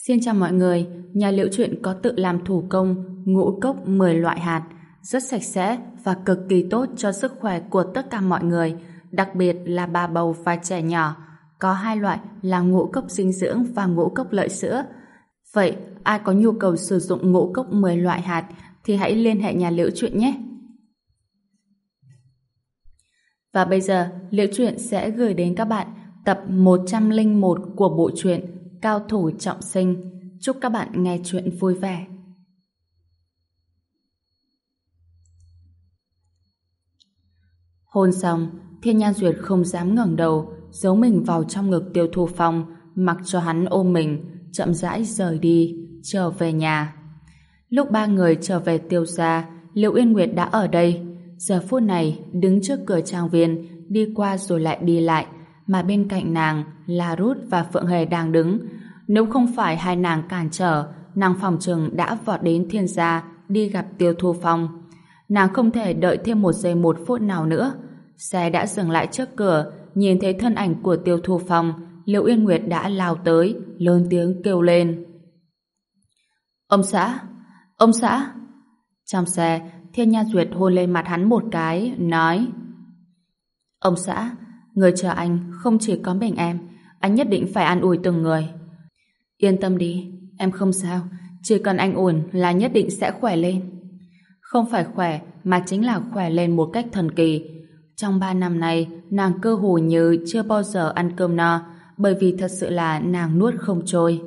Xin chào mọi người, nhà Liễu Chuyện có tự làm thủ công ngũ cốc 10 loại hạt, rất sạch sẽ và cực kỳ tốt cho sức khỏe của tất cả mọi người, đặc biệt là bà bầu và trẻ nhỏ. Có hai loại là ngũ cốc dinh dưỡng và ngũ cốc lợi sữa. Vậy, ai có nhu cầu sử dụng ngũ cốc 10 loại hạt thì hãy liên hệ nhà Liễu Chuyện nhé. Và bây giờ, Liễu Chuyện sẽ gửi đến các bạn tập 101 của bộ truyện Cao thủ trọng sinh. Chúc các bạn nghe chuyện vui vẻ. Hôn xong, Thiên Nhan Duyệt không dám ngẩng đầu, giấu mình vào trong ngực Tiêu Thu Phong, mặc cho hắn ôm mình, chậm rãi rời đi, trở về nhà. Lúc ba người trở về Tiêu gia, Liễu Yên Nguyệt đã ở đây. Giờ phút này, đứng trước cửa trang viên, đi qua rồi lại đi lại, mà bên cạnh nàng là Rút và Phượng Hề đang đứng. Nếu không phải hai nàng cản trở, nàng phòng trừng đã vọt đến Thiên gia đi gặp Tiêu Thu Phong. Nàng không thể đợi thêm 1 giây 1 phút nào nữa. Xe đã dừng lại trước cửa, nhìn thấy thân ảnh của Tiêu Thu Phong, Liễu Yên Nguyệt đã lao tới, lớn tiếng kêu lên. Ông xã! Ông xã! Trong xe, Thiên Nhan Duyệt hôn lên mặt hắn một cái, nói: Ông xã, người chờ anh không chỉ có mình em, anh nhất định phải an ủi từng người. Yên tâm đi, em không sao, chỉ cần anh ổn là nhất định sẽ khỏe lên. Không phải khỏe, mà chính là khỏe lên một cách thần kỳ. Trong 3 năm nay, nàng cơ hồ như chưa bao giờ ăn cơm no, bởi vì thật sự là nàng nuốt không trôi.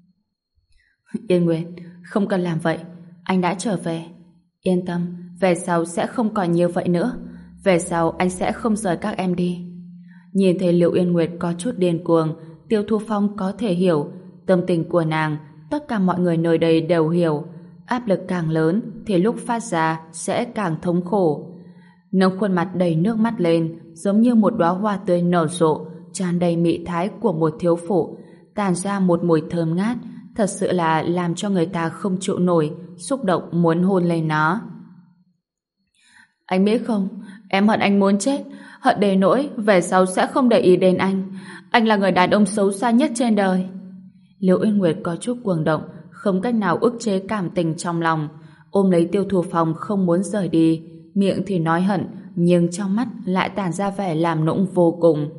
Yên Nguyệt, không cần làm vậy, anh đã trở về. Yên tâm, về sau sẽ không còn như vậy nữa. Về sau anh sẽ không rời các em đi. Nhìn thấy Liễu Yên Nguyệt có chút điên cuồng, Tiêu Thu Phong có thể hiểu tâm tình của nàng, tất cả mọi người nơi đây đều hiểu. Áp lực càng lớn thì lúc phát ra sẽ càng thống khổ. Nâng khuôn mặt đầy nước mắt lên, giống như một đóa hoa tươi nở rộ, tràn đầy mị thái của một thiếu phụ, tàn ra một mùi thơm ngát, thật sự là làm cho người ta không chịu nổi, xúc động muốn hôn lên nó. Anh biết không, em hận anh muốn chết, hận đến nỗi về sau sẽ không để ý đến anh. Anh là người đàn ông xấu xa nhất trên đời. Liễu Yên Nguyệt có chút cuồng động, không cách nào ức chế cảm tình trong lòng, ôm lấy Tiêu Thu Phong không muốn rời đi, miệng thì nói hận, nhưng trong mắt lại tản ra vẻ làm nũng vô cùng.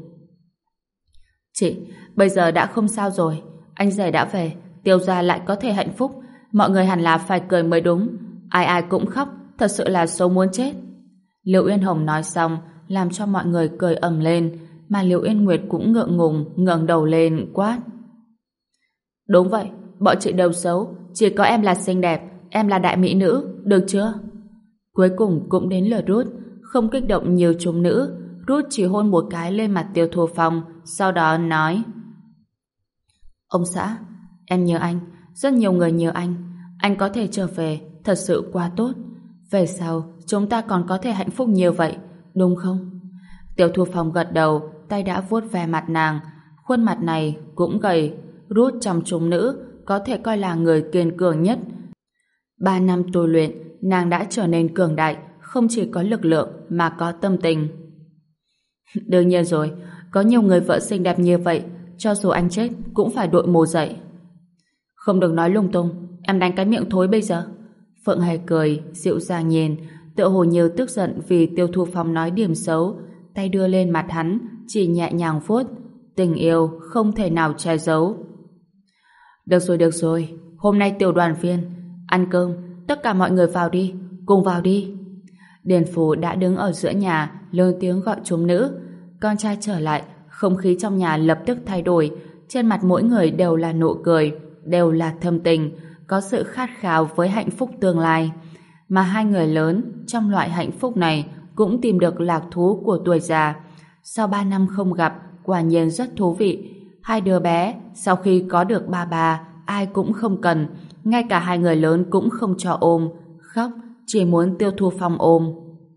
Chị, bây giờ đã không sao rồi, anh rể đã về, Tiêu gia lại có thể hạnh phúc, mọi người hẳn là phải cười mới đúng, ai ai cũng khóc, thật sự là xấu muốn chết. Liễu Yên Hồng nói xong, làm cho mọi người cười ầm lên, mà Liễu Yên Nguyệt cũng ngượng ngùng ngẩng đầu lên quát: Đúng vậy, bọn chị đều xấu, chỉ có em là xinh đẹp, em là đại mỹ nữ, được chưa? Cuối cùng cũng đến lượt Rút, không kích động nhiều chúng nữ, Rút chỉ hôn một cái lên mặt Tiêu Thu Phong, sau đó nói: Ông xã, em nhớ anh, rất nhiều người nhớ anh có thể trở về, thật sự quá tốt. Về sau, chúng ta còn có thể hạnh phúc như vậy, đúng không? Tiêu Thu Phong gật đầu, tay đã vuốt ve mặt nàng, khuôn mặt này cũng gầy. Rút trong chúng nữ có thể coi là người kiên cường nhất. 3 năm tu luyện, nàng đã trở nên cường đại, không chỉ có lực lượng mà có tâm tình. Đương nhiên rồi, có nhiều người vợ xinh đẹp như vậy, cho dù anh chết cũng phải đội mồ dậy. Không được nói lung tung, em đánh cái miệng thối bây giờ. Phượng Hề cười, dịu dàng nhìn, tựa hồ như tức giận vì Tiêu Thu Phong nói điểm xấu, tay đưa lên mặt hắn, chỉ nhẹ nhàng vuốt. Tình yêu không thể nào che giấu. Được rồi, hôm nay tiểu đoàn viên, ăn cơm, tất cả mọi người vào đi, cùng vào đi. Điền Phú đã đứng ở giữa nhà, lớn tiếng gọi chúng nữ. Con trai trở lại, không khí trong nhà lập tức thay đổi, trên mặt mỗi người đều là nụ cười, đều là thâm tình, có sự khát khao với hạnh phúc tương lai. Mà hai người lớn trong loại hạnh phúc này cũng tìm được lạc thú của tuổi già. Sau 3 năm không gặp, quả nhiên rất thú vị. Hai đứa bé sau khi có được ba ai cũng không cần, ngay cả hai người lớn cũng không cho ôm, khóc chỉ muốn Tiêu Thu Phong ôm.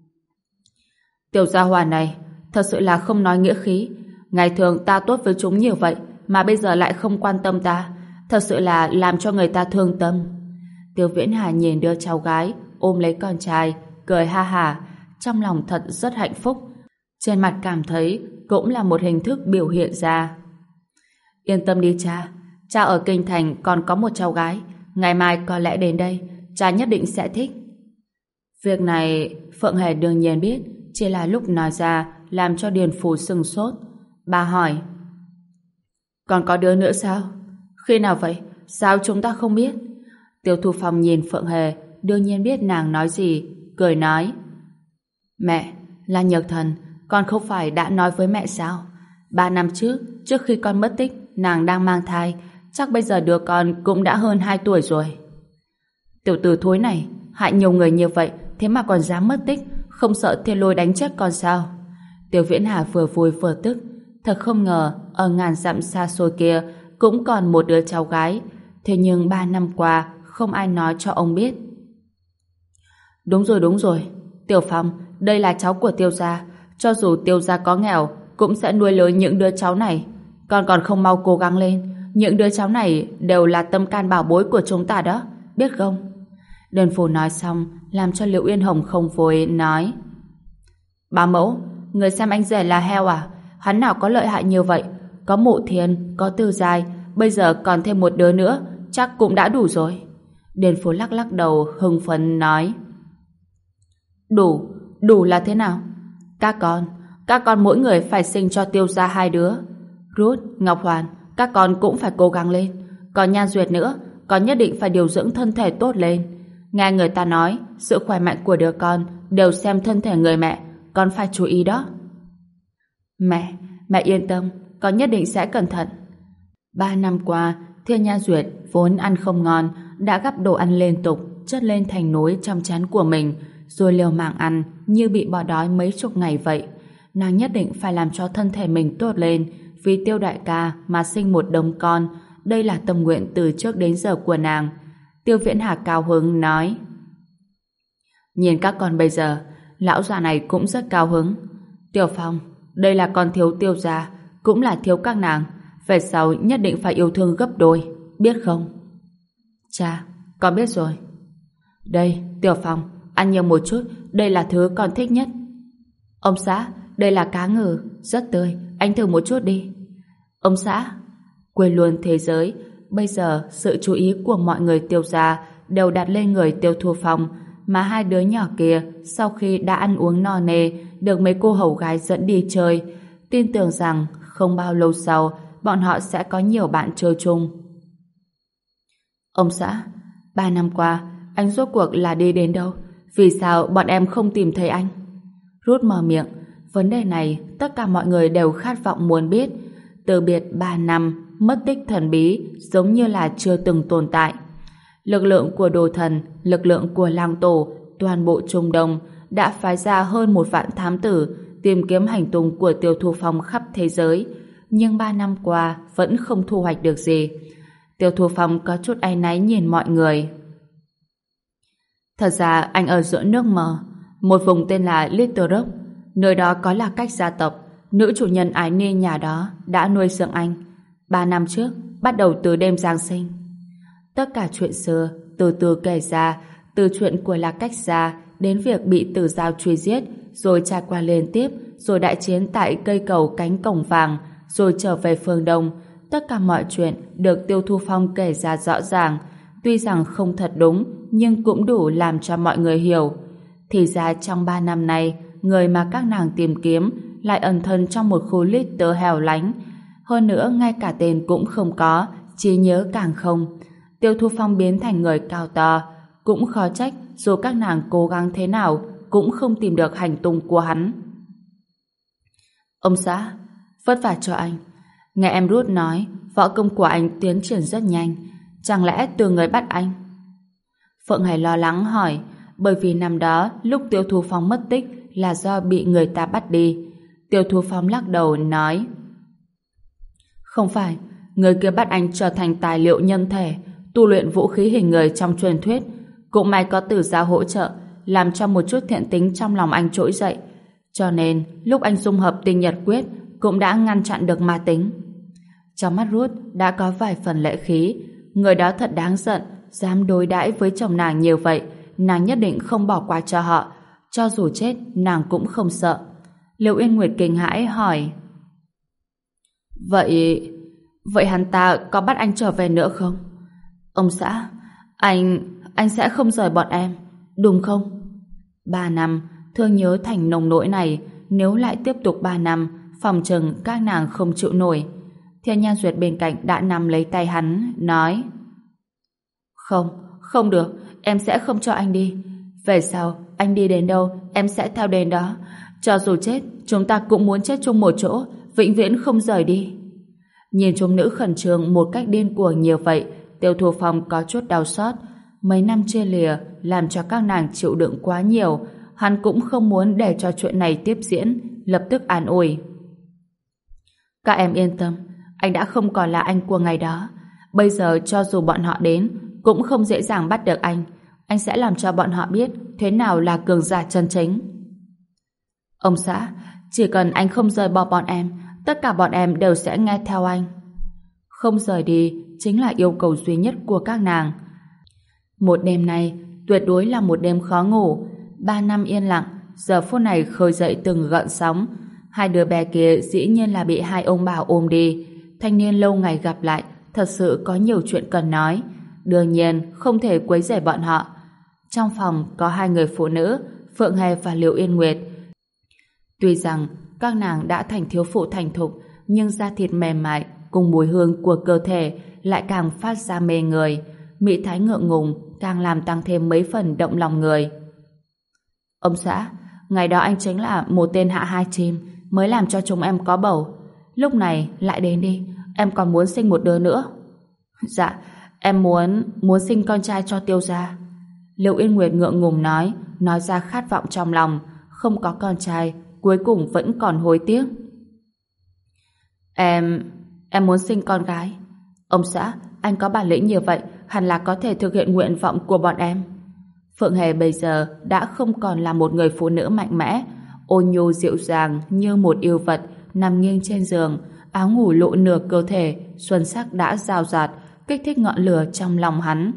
Tiểu gia hỏa này thật sự là không nói nghĩa khí, ngày thường ta tốt với chúng nhiều vậy mà bây giờ lại không quan tâm ta, thật sự là làm cho người ta thương tâm. Tiêu Viễn Hà nhìn đứa cháu gái ôm lấy con trai, cười ha hả, trong lòng thật rất hạnh phúc, trên mặt cảm thấy cũng là một hình thức biểu hiện ra. Yên tâm đi cha, Cha ở Kinh Thành còn có một cháu gái, ngày mai có lẽ đến đây, cha nhất định sẽ thích. Việc này Phượng Hề đương nhiên biết, chỉ là lúc nói ra làm cho Điền Phủ sừng sốt. Bà hỏi: còn có đứa nữa sao? Khi nào vậy? Sao chúng ta không biết? Tiêu Thu Phong nhìn Phượng Hề, đương nhiên biết nàng nói gì, cười nói: mẹ, là Nhược Thần, con không phải đã nói với mẹ sao? 3 năm trước khi con mất tích, nàng đang mang thai, chắc bây giờ đứa con cũng đã hơn 2 tuổi rồi. Tiểu tử thối này, hại nhiều người như vậy, thế mà còn dám mất tích, không sợ thiên lôi đánh chết con sao? Tiêu Viễn Hà vừa vui vừa tức, thật không ngờ ở ngàn dặm xa xôi kia cũng còn một đứa cháu gái, thế nhưng 3 năm qua không ai nói cho ông biết. Đúng rồi, Tiểu Phong, đây là cháu của Tiêu gia, cho dù Tiêu gia có nghèo cũng sẽ nuôi lớn những đứa cháu này. Con còn không mau cố gắng lên, những đứa cháu này đều là tâm can bảo bối của chúng ta đó, biết không? Đơn Phủ nói xong làm cho Liễu Uyên Hồng không vui, nói: Bá mẫu, người xem anh rể là heo à? Hắn nào có lợi hại như vậy? Có Mộ Thiên, có Tư Giai, bây giờ còn thêm một đứa nữa, chắc cũng đã đủ rồi. Điền Phủ lắc lắc đầu hưng phấn nói: Đủ là thế nào? Các con mỗi người phải sinh cho Tiêu gia 2 đứa. Rút, Ngọc Hoàn, các con cũng phải cố gắng lên. Còn Nhan Duyệt nữa, con nhất định phải điều dưỡng thân thể tốt lên. Nghe người ta nói, sự khỏe mạnh của đứa con đều xem thân thể người mẹ, con phải chú ý đó. Mẹ yên tâm, con nhất định sẽ cẩn thận. 3 năm qua, Thiên Nhan Duyệt vốn ăn không ngon, đã gắp đồ ăn liên tục, chất lên thành núi trong chén của mình, rồi liều mạng ăn như bị bỏ đói mấy chục ngày vậy. Nàng nhất định phải làm cho thân thể mình tốt lên, vì Tiêu đại ca mà sinh một đống con, đây là tâm nguyện từ trước đến giờ của nàng. Tiêu Viễn Hà cao hứng nói: nhìn các con bây giờ, lão già này cũng rất cao hứng. Tiểu Phong, đây là con thiếu Tiêu gia, cũng là thiếu các nàng, về sau nhất định phải yêu thương gấp đôi, biết không? Cha, con biết rồi. Đây, Tiểu Phong, ăn nhiều một chút, đây là thứ con thích nhất. Ông xã, đây là cá ngừ, rất tươi, anh thử một chút đi. Ông xã, quên luôn thế giới, bây giờ sự chú ý của mọi người Tiêu gia đều đặt lên người Tiêu Thu Phong, mà 2 đứa nhỏ kia sau khi đã ăn uống no nê, được mấy cô hầu gái dẫn đi chơi, tin tưởng rằng không bao lâu sau bọn họ sẽ có nhiều bạn chơi chung. Ông xã, 3 năm qua anh rốt cuộc là đi đến đâu? Vì sao bọn em không tìm thấy anh? Rút mở miệng. Vấn đề này tất cả mọi người đều khát vọng muốn biết. Từ biệt 3 năm, mất tích thần bí giống như là chưa từng tồn tại. Lực lượng của Đồ Thần, lực lượng của Lang Tổ, toàn bộ Trung Đông đã phái ra hơn 1 vạn thám tử tìm kiếm hành tung của Tiêu Thu Phong khắp thế giới, nhưng 3 năm qua vẫn không thu hoạch được gì. Tiêu Thu Phong có chút áy náy nhìn mọi người. Thật ra anh ở giữa nước mờ, một vùng tên là Little Rock, nơi đó có Lạc Cách gia tộc, nữ chủ nhân Ái Ni nhà đó đã nuôi dưỡng anh. 3 năm trước, bắt đầu từ đêm Giáng sinh. Tất cả chuyện xưa từ từ kể ra, từ chuyện của Lạc Cách gia đến việc bị Tử Giao truy giết, rồi trải qua liên tiếp, rồi đại chiến tại cây cầu cánh cổng vàng, rồi trở về phương Đông. Tất cả mọi chuyện được Tiêu Thu Phong kể ra rõ ràng, tuy rằng không thật đúng, nhưng cũng đủ làm cho mọi người hiểu. Thì ra trong 3 năm nay, người mà các nàng tìm kiếm lại ẩn thân trong một khu Little hẻo lánh. Hơn nữa, ngay cả tên cũng không có, trí nhớ càng không. Tiêu Thu Phong biến thành người cao to, cũng khó trách dù các nàng cố gắng thế nào cũng không tìm được hành tung của hắn. Ông xã, vất vả cho anh. Nghe em Ruth nói, võ công của anh tiến triển rất nhanh. Chẳng lẽ từ người bắt anh? Phượng Hải lo lắng hỏi, bởi vì năm đó lúc Tiêu Thu Phong mất tích là do bị người ta bắt đi. Tiêu Thu Phong lắc đầu nói: không phải, người kia bắt anh trở thành tài liệu nhân thể, tu luyện vũ khí hình người trong truyền thuyết. Cũng may có Tử Giao hỗ trợ, làm cho một chút thiện tính trong lòng anh trỗi dậy. Cho nên lúc anh dung hợp tinh nhật quyết cũng đã ngăn chặn được ma tính. Trong mắt Ruth đã có vài phần lệ khí. Người đó thật đáng giận, dám đối đãi với chồng nàng nhiều vậy, nàng nhất định không bỏ qua cho họ. Cho dù chết, nàng cũng không sợ. Liễu Yên Nguyệt kinh hãi hỏi: Vậy hắn ta có bắt anh trở về nữa không? Ông xã, anh sẽ không rời bọn em, đúng không? 3 năm, thương nhớ thành nồng nỗi này, nếu lại tiếp tục 3 năm, phòng chừng các nàng không chịu nổi. Thiên Nhan Duyệt bên cạnh đã nắm lấy tay hắn, nói: Không, không được, em sẽ không cho anh đi. Về sau, anh đi đến đâu, em sẽ theo đến đó. Cho dù chết, chúng ta cũng muốn chết chung một chỗ, vĩnh viễn không rời đi. Nhìn chúng nữ khẩn trương một cách điên cuồng nhiều vậy, Tiêu Thu Phong có chút đau xót. Mấy năm chia lìa làm cho các nàng chịu đựng quá nhiều, hắn cũng không muốn để cho chuyện này tiếp diễn, lập tức an ủi: Các em yên tâm, anh đã không còn là anh của ngày đó. Bây giờ cho dù bọn họ đến, cũng không dễ dàng bắt được anh. Anh sẽ làm cho bọn họ biết thế nào là cường giả chân chính. Ông xã, chỉ cần anh không rời bỏ bọn em, tất cả bọn em đều sẽ nghe theo anh. Không rời đi chính là yêu cầu duy nhất của các nàng. Một đêm này tuyệt đối là một đêm khó ngủ. 3 năm yên lặng, giờ phút này khơi dậy từng gợn sóng. Hai đứa bé kia dĩ nhiên là bị hai ông bà ôm đi. Thanh niên lâu ngày gặp lại, thật sự có nhiều chuyện cần nói. Đương nhiên không thể quấy rầy bọn họ. Trong phòng có 2 người phụ nữ, Phượng Hề và Liệu Yên Nguyệt. Tuy rằng các nàng đã thành thiếu phụ thành thục, nhưng da thịt mềm mại cùng mùi hương của cơ thể lại càng phát ra mê người. Mỹ thái ngượng ngùng càng làm tăng thêm mấy phần động lòng người. Ông xã, ngày đó anh chính là một tên hạ 2 chim mới làm cho chúng em có bầu. Lúc này lại đến đi, em còn muốn sinh một đứa nữa. Dạ, em muốn sinh con trai cho Tiêu gia. Liệu Yên Nguyệt ngượng ngùng nói ra khát vọng trong lòng. Không có con trai, cuối cùng vẫn còn hối tiếc. Em muốn sinh con gái. Ông xã, anh có bản lĩnh như vậy, hẳn là có thể thực hiện nguyện vọng của bọn em. Phượng Hề bây giờ đã không còn là một người phụ nữ mạnh mẽ, ôn nhu dịu dàng như một yêu vật, nằm nghiêng trên giường, áo ngủ lộ nửa cơ thể, xuân sắc đã rào rạt, kích thích ngọn lửa trong lòng hắn.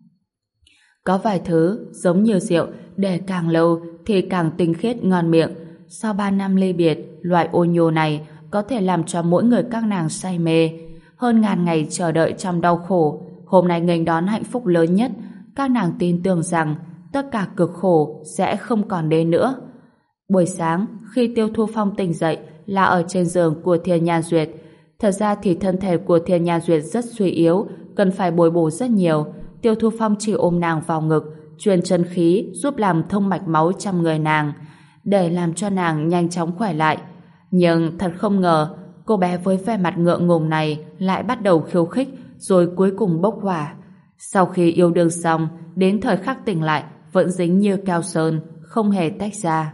Có vài thứ giống như rượu, để càng lâu thì càng tinh khiết ngon miệng. Sau 3 năm ly biệt, loại ôn nhu này có thể làm cho mỗi người các nàng say mê. Hơn ngàn ngày chờ đợi trong đau khổ, hôm nay nghênh đón hạnh phúc lớn nhất. Các nàng tin tưởng rằng tất cả cực khổ sẽ không còn đến nữa. Buổi sáng, khi Tiêu Thu Phong tỉnh dậy là ở trên giường của Thiên Nhan Duyệt. Thật ra thì thân thể của Thiên Nhan Duyệt rất suy yếu, cần phải bồi bổ rất nhiều. Tiêu Thu Phong chỉ ôm nàng vào ngực, truyền chân khí giúp làm thông mạch máu trong người nàng, để làm cho nàng nhanh chóng khỏe lại. Nhưng thật không ngờ, cô bé với vẻ mặt ngượng ngùng này lại bắt đầu khiêu khích, rồi cuối cùng bốc hỏa. Sau khi yêu đương xong, đến thời khắc tỉnh lại vẫn dính như keo sơn, không hề tách ra.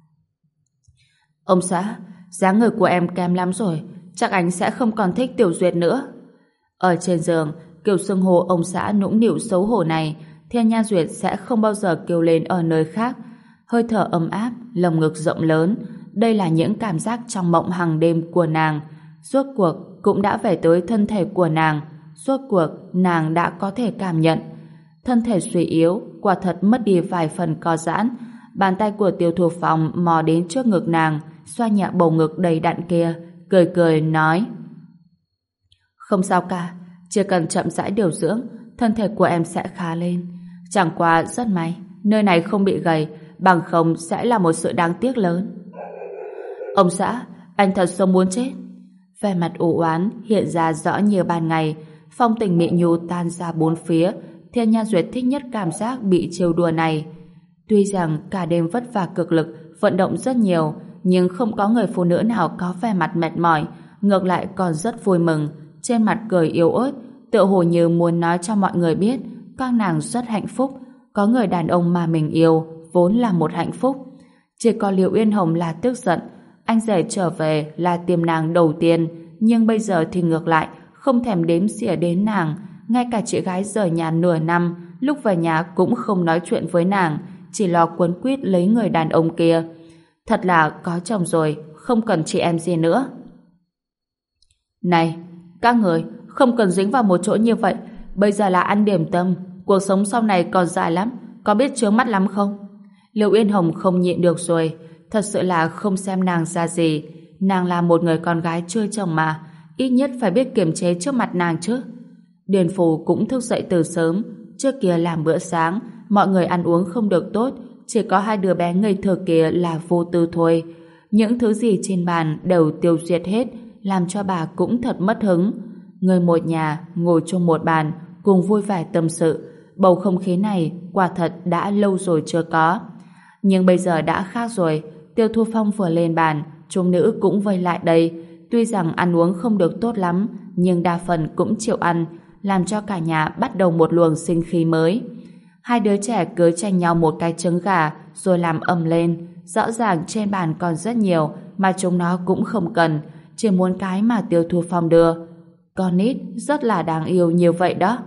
Ông xã, dáng người của em kém lắm rồi, chắc anh sẽ không còn thích Tiểu Duyệt nữa. Ở trên giường, kiểu xưng hô ông xã nũng nịu xấu hổ này, Thiên Nhan Duyệt sẽ không bao giờ kêu lên ở nơi khác. Hơi thở ấm áp, lồng ngực rộng lớn, đây là những cảm giác trong mộng hàng đêm của nàng. Rốt cuộc cũng đã về tới thân thể của nàng. Rốt cuộc nàng đã có thể cảm nhận. Thân thể suy yếu, quả thật mất đi vài phần co giãn. Bàn tay của Tiêu Thu Phong mò đến trước ngực nàng, xoa nhẹ bầu ngực đầy đặn kia, cười cười nói: Không sao cả, chỉ cần chậm rãi điều dưỡng, thân thể của em sẽ khá lên. Chẳng qua rất may, nơi này không bị gầy, bằng không sẽ là một sự đáng tiếc lớn. Ông xã, anh thật sự muốn chết. Vẻ mặt u oán hiện ra rõ như ban ngày, phong tình mị nhu tan ra bốn phía. Thiên Nhan Duyệt thích nhất cảm giác bị trêu đùa này. Tuy rằng cả đêm vất vả cực lực, vận động rất nhiều, nhưng không có người phụ nữ nào có vẻ mặt mệt mỏi, ngược lại còn rất vui mừng, trên mặt cười yếu ớt, tựa hồ như muốn nói cho mọi người biết các nàng rất hạnh phúc, có người đàn ông mà mình yêu vốn là một hạnh phúc. Chỉ có Liệu Yên Hồng là tức giận, anh rể trở về là tìm nàng đầu tiên, nhưng bây giờ thì ngược lại, không thèm đếm xỉa đến nàng. Ngay cả chị gái rời nhà nửa năm, lúc về nhà cũng không nói chuyện với nàng, chỉ lo quấn quýt lấy người đàn ông kia. Thật là có chồng rồi, không cần chị em gì nữa. Này, các người không cần dính vào một chỗ như vậy. Bây giờ là ăn điểm tâm, cuộc sống sau này còn dài lắm, có biết chướng mắt lắm không? Liệu Yên Hồng không nhịn được rồi, thật sự là không xem nàng ra gì. Nàng là một người con gái chưa chồng mà, ít nhất phải biết kiềm chế trước mặt nàng chứ. Điền Phù cũng thức dậy từ sớm, trước kia làm bữa sáng, mọi người ăn uống không được tốt, chỉ có hai đứa bé ngây thơ kia là vô tư thôi. Những thứ gì trên bàn đều tiêu diệt hết, làm cho bà cũng thật mất hứng. Người một nhà ngồi chung một bàn, cùng vui vẻ tâm sự. Bầu không khí này quả thật đã lâu rồi chưa có. Nhưng bây giờ đã khác rồi. Tiêu Thu Phong vừa lên bàn, chúng nữ cũng vây lại đây. Tuy rằng ăn uống không được tốt lắm, nhưng đa phần cũng chịu ăn, làm cho cả nhà bắt đầu một luồng sinh khí mới. Hai đứa trẻ cứ tranh nhau một cái trứng gà rồi làm ầm lên. Rõ ràng trên bàn còn rất nhiều mà chúng nó cũng không cần, chỉ muốn cái mà Tiêu Thu Phong đưa. Con nít rất là đáng yêu như vậy đó.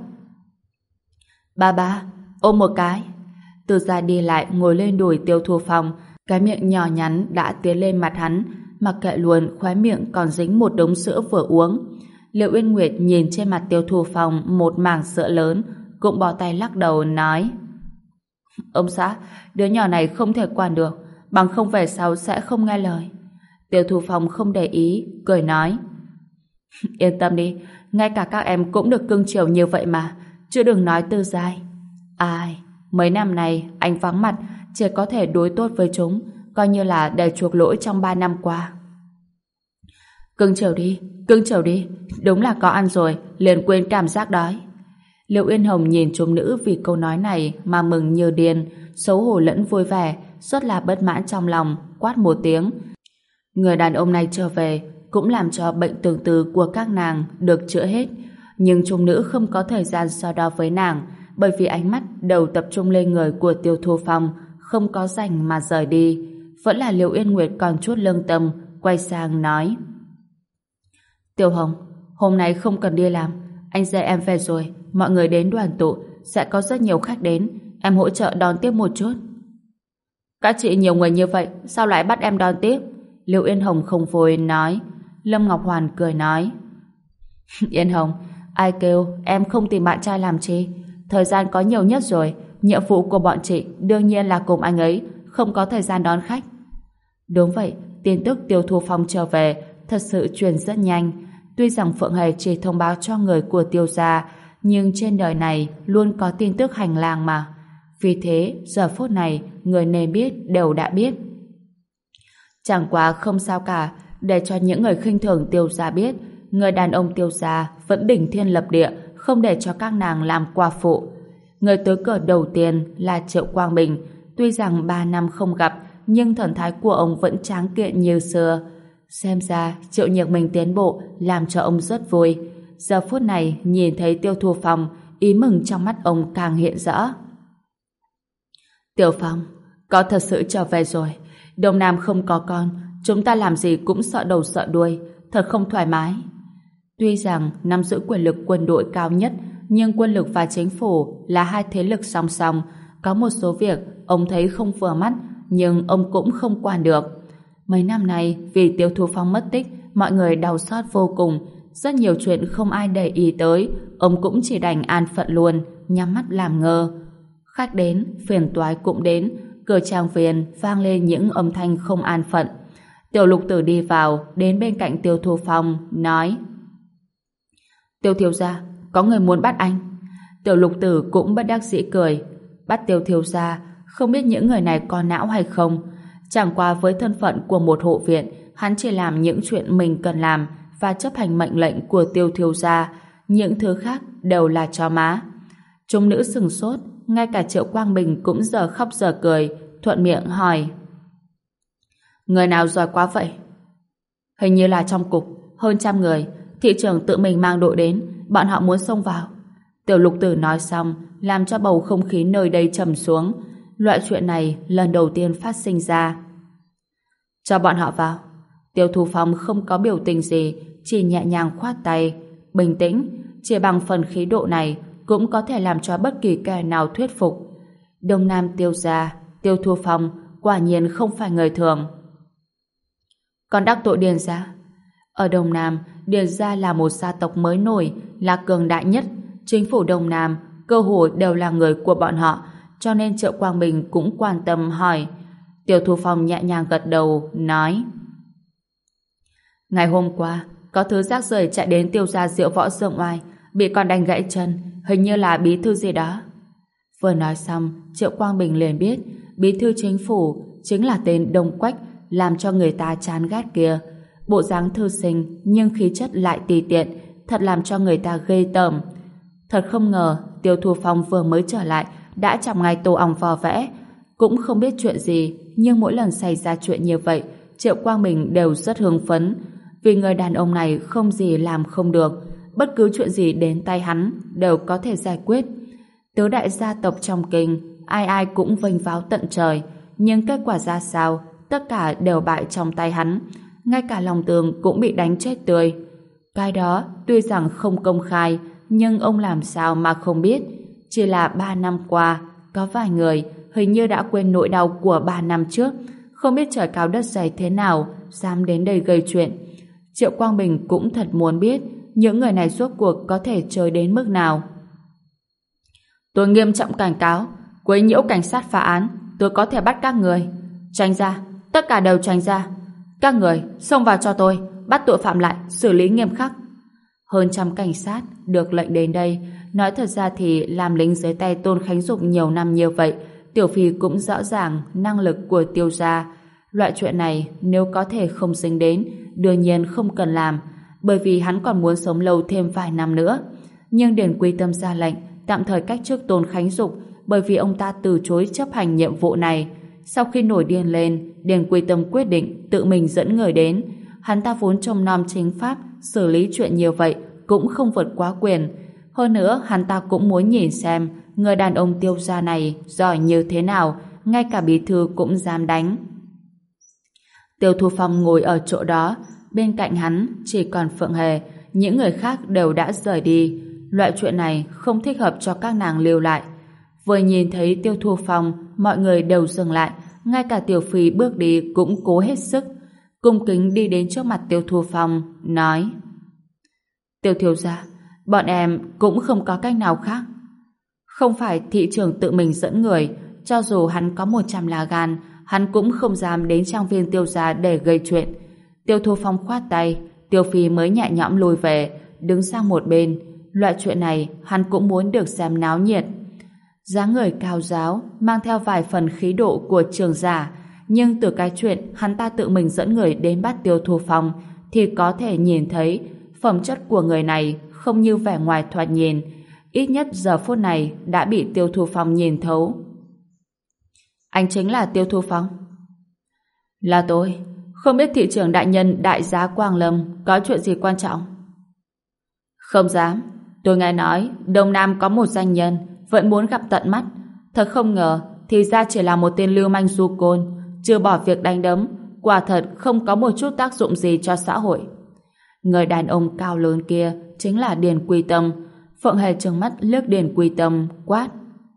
Ba, ôm một cái. Từ ra đi lại ngồi lên đùi Tiêu Thu Phong, cái miệng nhỏ nhắn đã tiến lên mặt hắn, mặc kệ luôn khóe miệng còn dính một đống sữa vừa uống. Liệu Uyên Nguyệt nhìn trên mặt Tiêu Thu Phong một mảng sữa lớn, cũng bỏ tay lắc đầu nói: Ông xã, đứa nhỏ này không thể quản được, bằng không về sau sẽ không nghe lời. Tiêu Thu Phong không để ý, cười nói: Yên tâm đi, ngay cả các em cũng được cưng chiều như vậy mà, chứ đừng nói Tư Giai. Ai, mấy năm này anh vắng mặt, chỉ có thể đối tốt với chúng, coi như là để chuộc lỗi trong 3 năm qua. Cưng chiều đi, đúng là có ăn rồi, liền quên cảm giác đói. Liệu Uyên Hồng nhìn chúng nữ vì câu nói này mà mừng như điên, xấu hổ lẫn vui vẻ, rất là bất mãn trong lòng, quát một tiếng. Người đàn ông này trở về cũng làm cho bệnh tương tư của các nàng được chữa hết, nhưng chúng nữ không có thời gian so đo với nàng, bởi vì ánh mắt đều tập trung lên người của Tiêu Thu Phong, không có rảnh mà rời đi. Vẫn là Liệu Uyên Nguyệt còn chút lương tâm, quay sang nói: Tiểu Hồng, hôm nay không cần đi làm, anh rể em về rồi, mọi người đến đoàn tụ, sẽ có rất nhiều khách đến, em hỗ trợ đón tiếp một chút. Các chị nhiều người như vậy, sao lại bắt em đón tiếp? Liệu Yên Hồng không vui nói. Lâm Ngọc Hoàn cười nói: Yên Hồng, ai kêu em không tìm bạn trai làm chi? Thời gian có nhiều nhất rồi, nhiệm vụ của bọn chị đương nhiên là cùng anh ấy, không có thời gian đón khách. Đúng vậy, tin tức Tiêu Thu Phong trở về thật sự truyền rất nhanh. Tuy rằng Phượng Hề chỉ thông báo cho người của Tiêu gia, nhưng trên đời này luôn có tin tức hành lang mà. Vì thế, giờ phút này, người nên biết đều đã biết. Chẳng qua không sao cả, để cho những người khinh thường Tiêu gia biết, người đàn ông Tiêu gia vẫn đỉnh thiên lập địa, không để cho các nàng làm qua phụ. Người tới cửa đầu tiên là Triệu Quang Bình. Tuy rằng 3 năm không gặp, nhưng thần thái của ông vẫn tráng kiện như xưa. Xem ra Triệu Nhược Minh tiến bộ làm cho ông rất vui. Giờ phút này nhìn thấy Tiêu Thu Phong, ý mừng trong mắt ông càng hiện rõ. Tiểu Phong, có thật sự trở về rồi. Đông Nam không có con, chúng ta làm gì cũng sợ đầu sợ đuôi, thật không thoải mái. Tuy rằng nắm giữ quyền lực quân đội cao nhất, nhưng quân lực và chính phủ là hai thế lực song song. Có một số việc ông thấy không vừa mắt, nhưng ông cũng không quản được. Mấy năm nay, vì Tiêu Thu Phong mất tích, mọi người đau xót vô cùng. Rất nhiều chuyện không ai để ý tới, ông cũng chỉ đành an phận luôn, nhắm mắt làm ngơ. Khách đến, phiền toái cũng đến, cửa trang viên vang lên những âm thanh không an phận. Tiểu Lục Tử đi vào, đến bên cạnh Tiêu Thu Phong, nói: Tiêu thiếu gia, có người muốn bắt anh. Tiểu Lục Tử cũng bất đắc dĩ cười. Bắt Tiêu thiếu gia, không biết những người này có não hay không. Chẳng qua với thân phận của một hộ viện, hắn chỉ làm những chuyện mình cần làm và chấp hành mệnh lệnh của Tiêu thiếu gia. Những thứ khác đều là chó má. Chúng nữ sừng sốt, ngay cả Triệu Quang Bình cũng giờ khóc giờ cười, thuận miệng hỏi: Người nào giỏi quá vậy? Hình như là trong cục, hơn 100 người, thị trưởng tự mình mang đội đến, bọn họ muốn xông vào. Tiểu Lục Tử nói xong, làm cho bầu không khí nơi đây trầm xuống. Loại chuyện này lần đầu tiên phát sinh ra. Cho bọn họ vào. Tiêu Thu Phong không có biểu tình gì, chỉ nhẹ nhàng khoát tay. Bình tĩnh, chỉ bằng phần khí độ này cũng có thể làm cho bất kỳ kẻ nào thuyết phục. Đông Nam Tiêu gia, Tiêu Thu Phong quả nhiên không phải người thường. Còn đắc tội Điền gia. Ở Đông Nam, Điền gia là một gia tộc mới nổi, là cường đại nhất. Chính phủ Đông Nam cơ hội đều là người của bọn họ, cho nên Triệu Quang Bình cũng quan tâm hỏi. Tiêu Thu Phong nhẹ nhàng gật đầu, nói: Ngày hôm qua, có thứ rác rưởi chạy đến Tiêu gia diễu võ dương oai, bị con đánh gãy chân, hình như là bí thư gì đó. Vừa nói xong, Triệu Quang Bình liền biết bí thư chính phủ chính là tên Đông Quách làm cho người ta chán ghét kia. Bộ dáng thư sinh nhưng khí chất lại tùy tiện, thật làm cho người ta ghê tởm. Thật không ngờ Tiêu Thu Phong vừa mới trở lại đã chọc ngay Tô Ong vò vẽ. Cũng không biết chuyện gì, nhưng mỗi lần xảy ra chuyện như vậy, Triệu Quang Bình đều rất hưng phấn, vì người đàn ông này không gì làm không được, bất cứ chuyện gì đến tay hắn đều có thể giải quyết. Tứ đại gia tộc trong kinh, ai ai cũng vênh váo tận trời, nhưng kết quả ra sao, tất cả đều bại trong tay hắn, ngay cả Long Tường cũng bị đánh chết tươi. Cái đó tuy rằng không công khai, nhưng ông làm sao mà không biết, chỉ là 3 năm qua, có vài người hình như đã quên nỗi đau của 3 năm trước, không biết trời cao đất dày thế nào, dám đến đây gây chuyện. Triệu Quang Bình cũng thật muốn biết những người này rốt cuộc có thể chơi đến mức nào. Tôi nghiêm trọng cảnh cáo, quấy nhiễu cảnh sát phá án, tôi có thể bắt các người. Tránh ra, tất cả đều tránh ra. Các người, xông vào cho tôi, bắt tội phạm lại, xử lý nghiêm khắc. Hơn trăm cảnh sát được lệnh đến đây. Nói thật ra thì làm lính dưới tay Tôn Khánh Dục nhiều năm như vậy, Tiểu Phi cũng rõ ràng năng lực của Tiêu gia. Loại chuyện này nếu có thể không dính đến, đương nhiên không cần làm, bởi vì hắn còn muốn sống lâu thêm vài năm nữa. Nhưng Điền Quy Tâm ra lệnh tạm thời cách chức Tôn Khánh Dục, bởi vì ông ta từ chối chấp hành nhiệm vụ này. Sau khi nổi điên lên, Điền Quy Tâm quyết định tự mình dẫn người đến. Hắn ta vốn trông nom chính pháp, xử lý chuyện như vậy cũng không vượt quá quyền. Hơn nữa, hắn ta cũng muốn nhìn xem người đàn ông Tiêu gia này giỏi như thế nào, ngay cả bí thư cũng dám đánh. Tiêu Thu Phong ngồi ở chỗ đó, bên cạnh hắn chỉ còn Phượng Hề, những người khác đều đã rời đi. Loại chuyện này không thích hợp cho các nàng lưu lại. Vừa nhìn thấy Tiêu Thu Phong, mọi người đều dừng lại, ngay cả Tiểu Phi bước đi cũng cố hết sức. Cung kính đi đến trước mặt Tiêu Thu Phong, nói: Tiêu thiếu gia, bọn em cũng không có cách nào khác. Không phải thị trưởng tự mình dẫn người, cho dù hắn có 100 lá gan, hắn cũng không dám đến trang viên Tiêu gia để gây chuyện. Tiêu Thu Phong khoát tay, Tiêu Phi mới nhẹ nhõm lùi về, đứng sang một bên. Loại chuyện này hắn cũng muốn được xem náo nhiệt. Dáng người cao ráo, mang theo vài phần khí độ của trường giả, nhưng từ cái chuyện hắn ta tự mình dẫn người đến bắt Tiêu Thu Phong thì có thể nhìn thấy phẩm chất của người này không như vẻ ngoài thoạt nhìn. Ít nhất giờ phút này đã bị Tiêu Thu Phong nhìn thấu. Anh chính là Tiêu Thu Phong? Là tôi. Không biết thị trưởng đại nhân đại giá Quang Lâm có chuyện gì quan trọng? Không dám. Tôi nghe nói Đông Nam có một danh nhân vẫn muốn gặp tận mắt. Thật không ngờ thì ra chỉ là một tên lưu manh du côn, trừ bỏ việc đánh đấm, quả thật không có một chút tác dụng gì cho xã hội. Người đàn ông cao lớn kia chính là Điền Quy Tâm. Phượng Hề trừng mắt liếc Điền Quy Tâm, quát: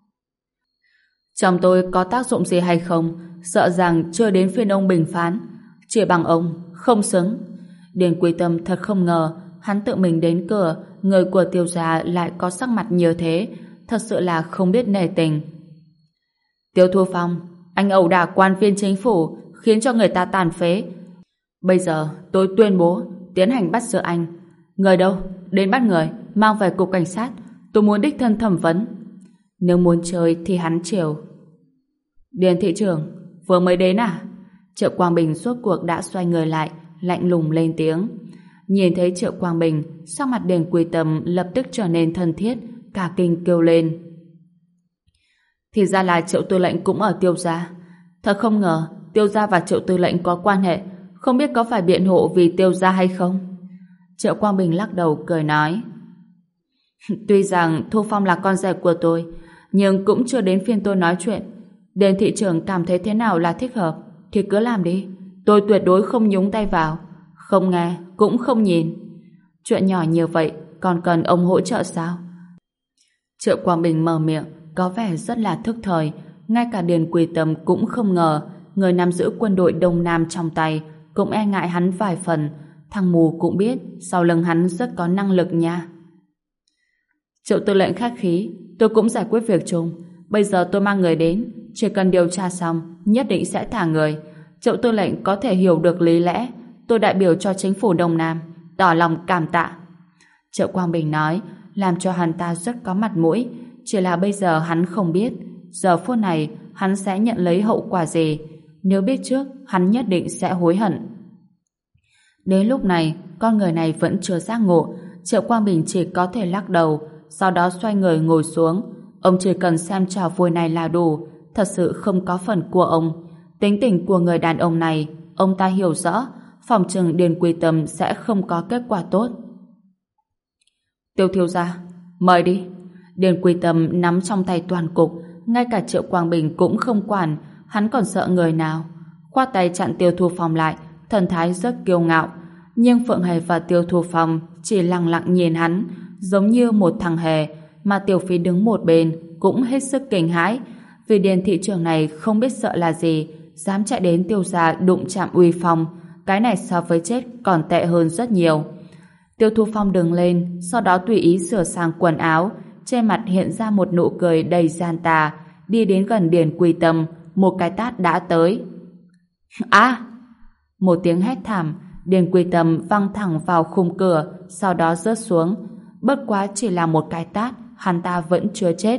Chồng tôi có tác dụng gì hay không, sợ rằng chưa đến phiên ông bình phán. Chỉ bằng ông, không xứng. Điền Quy Tâm thật không ngờ hắn tự mình đến cửa, người của Tiêu gia lại có sắc mặt như thế, thật sự là không biết nể tình. Tiêu Thu Phong, anh ẩu đả quan viên chính phủ, khiến cho người ta tàn phế. Bây giờ tôi tuyên bố tiến hành bắt giữ anh. Người đâu? Đến bắt người, mang về cục cảnh sát. Tôi muốn đích thân thẩm vấn. Nếu muốn chơi thì hắn chiều. Điền thị trưởng, vừa mới đến à? Triệu Quang Bình suốt cuộc đã xoay người lại, lạnh lùng lên tiếng. Nhìn thấy Triệu Quang Bình, sắc mặt Điền Quy Tâm lập tức trở nên thân thiết, cả kinh kêu lên: Thì ra là Triệu tư lệnh cũng ở Tiêu gia. Thật không ngờ Tiêu gia và Triệu tư lệnh có quan hệ, không biết có phải biện hộ vì Tiêu gia hay không? Triệu Quang Bình lắc đầu cười nói: Tuy rằng Thu Phong là con rể của tôi, nhưng cũng chưa đến phiên tôi nói chuyện. Điền thị trưởng cảm thấy thế nào là thích hợp thì cứ làm đi, tôi tuyệt đối không nhúng tay vào, không nghe cũng không nhìn. Chuyện nhỏ như vậy còn cần ông hỗ trợ sao? Triệu Quang Bình mở miệng có vẻ rất là thức thời. Ngay cả Điền Quy Tâm cũng không ngờ người nắm giữ quân đội Đông Nam trong tay cũng e ngại hắn vài phần. Thằng mù cũng biết sau lưng hắn rất có năng lực nha. Triệu tư lệnh khách khí, tôi cũng giải quyết việc chung. Bây giờ tôi mang người đến, chỉ cần điều tra xong nhất định sẽ thả người. Triệu tư lệnh có thể hiểu được lý lẽ. Tôi đại biểu cho chính phủ Đông Nam, tỏ lòng cảm tạ. Triệu Quang Bình nói, làm cho hắn ta rất có mặt mũi, chỉ là bây giờ hắn không biết, giờ phút này hắn sẽ nhận lấy hậu quả gì. Nếu biết trước, hắn nhất định sẽ hối hận. Đến lúc này, con người này vẫn chưa giác ngộ, Triệu Quang Bình chỉ có thể lắc đầu, sau đó xoay người ngồi xuống. Ông chỉ cần xem trò vui này là đủ, thật sự không có phần của ông. Tính tình của người đàn ông này, ông ta hiểu rõ, phòng trừng Điền Quy Tâm sẽ không có kết quả tốt. Tiêu thiếu gia, mời đi. Điền Quy Tâm nắm trong tay toàn cục, ngay cả Triệu Quang Bình cũng không quản, hắn còn sợ người nào. Khoát tay chặn Tiêu Thu Phong lại, thần thái rất kiêu ngạo. Nhưng Phượng Hề và Tiêu Thu Phong chỉ lặng lặng nhìn hắn, giống như một thằng hề, mà Tiểu Phi đứng một bên cũng hết sức kinh hãi, vì Điền thị trưởng này không biết sợ là gì, dám chạy đến Tiêu gia đụng chạm uy phong, cái này so với chết còn tệ hơn rất nhiều. Tiêu Thu Phong đứng lên, sau đó tùy ý sửa sang quần áo, trên mặt hiện ra một nụ cười đầy gian tà, đi đến gần Điền Quy Tâm, một cái tát đã tới. À! Một tiếng hét thảm, Điền Quy Tâm văng thẳng vào khung cửa, sau đó rớt xuống. Bất quá chỉ là một cái tát, hắn ta vẫn chưa chết.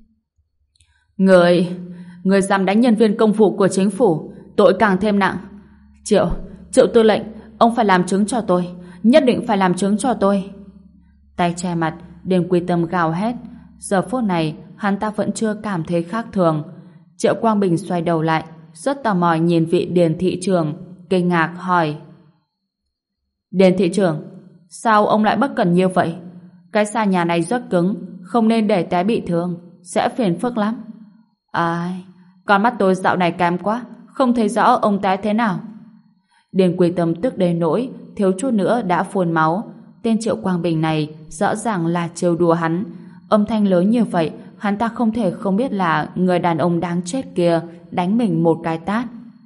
Người dám đánh nhân viên công vụ của chính phủ, tội càng thêm nặng. Triệu tư lệnh, ông phải làm chứng cho tôi, nhất định phải làm chứng cho tôi. Tay che mặt, Điền Quy Tâm gào hét. Giờ phút này, hắn ta vẫn chưa cảm thấy khác thường. Triệu Quang Bình xoay đầu lại, rất tò mò nhìn vị Điền thị trưởng, kinh ngạc hỏi: Điền thị trưởng, sao ông lại bất cẩn như vậy? Cái xà nhà này rất cứng, không nên để té bị thương, sẽ phiền phức lắm. Ai, con mắt tôi dạo này kém quá, không thấy rõ ông té thế nào. Điền Quy Tâm tức đến nỗi thiếu chút nữa đã phun máu. Tên Triệu Quang Bình này rõ ràng là trêu đùa hắn. Âm thanh lớn như vậy, hắn ta không thể không biết là người đàn ông đáng chết kia đánh mình một cái tát.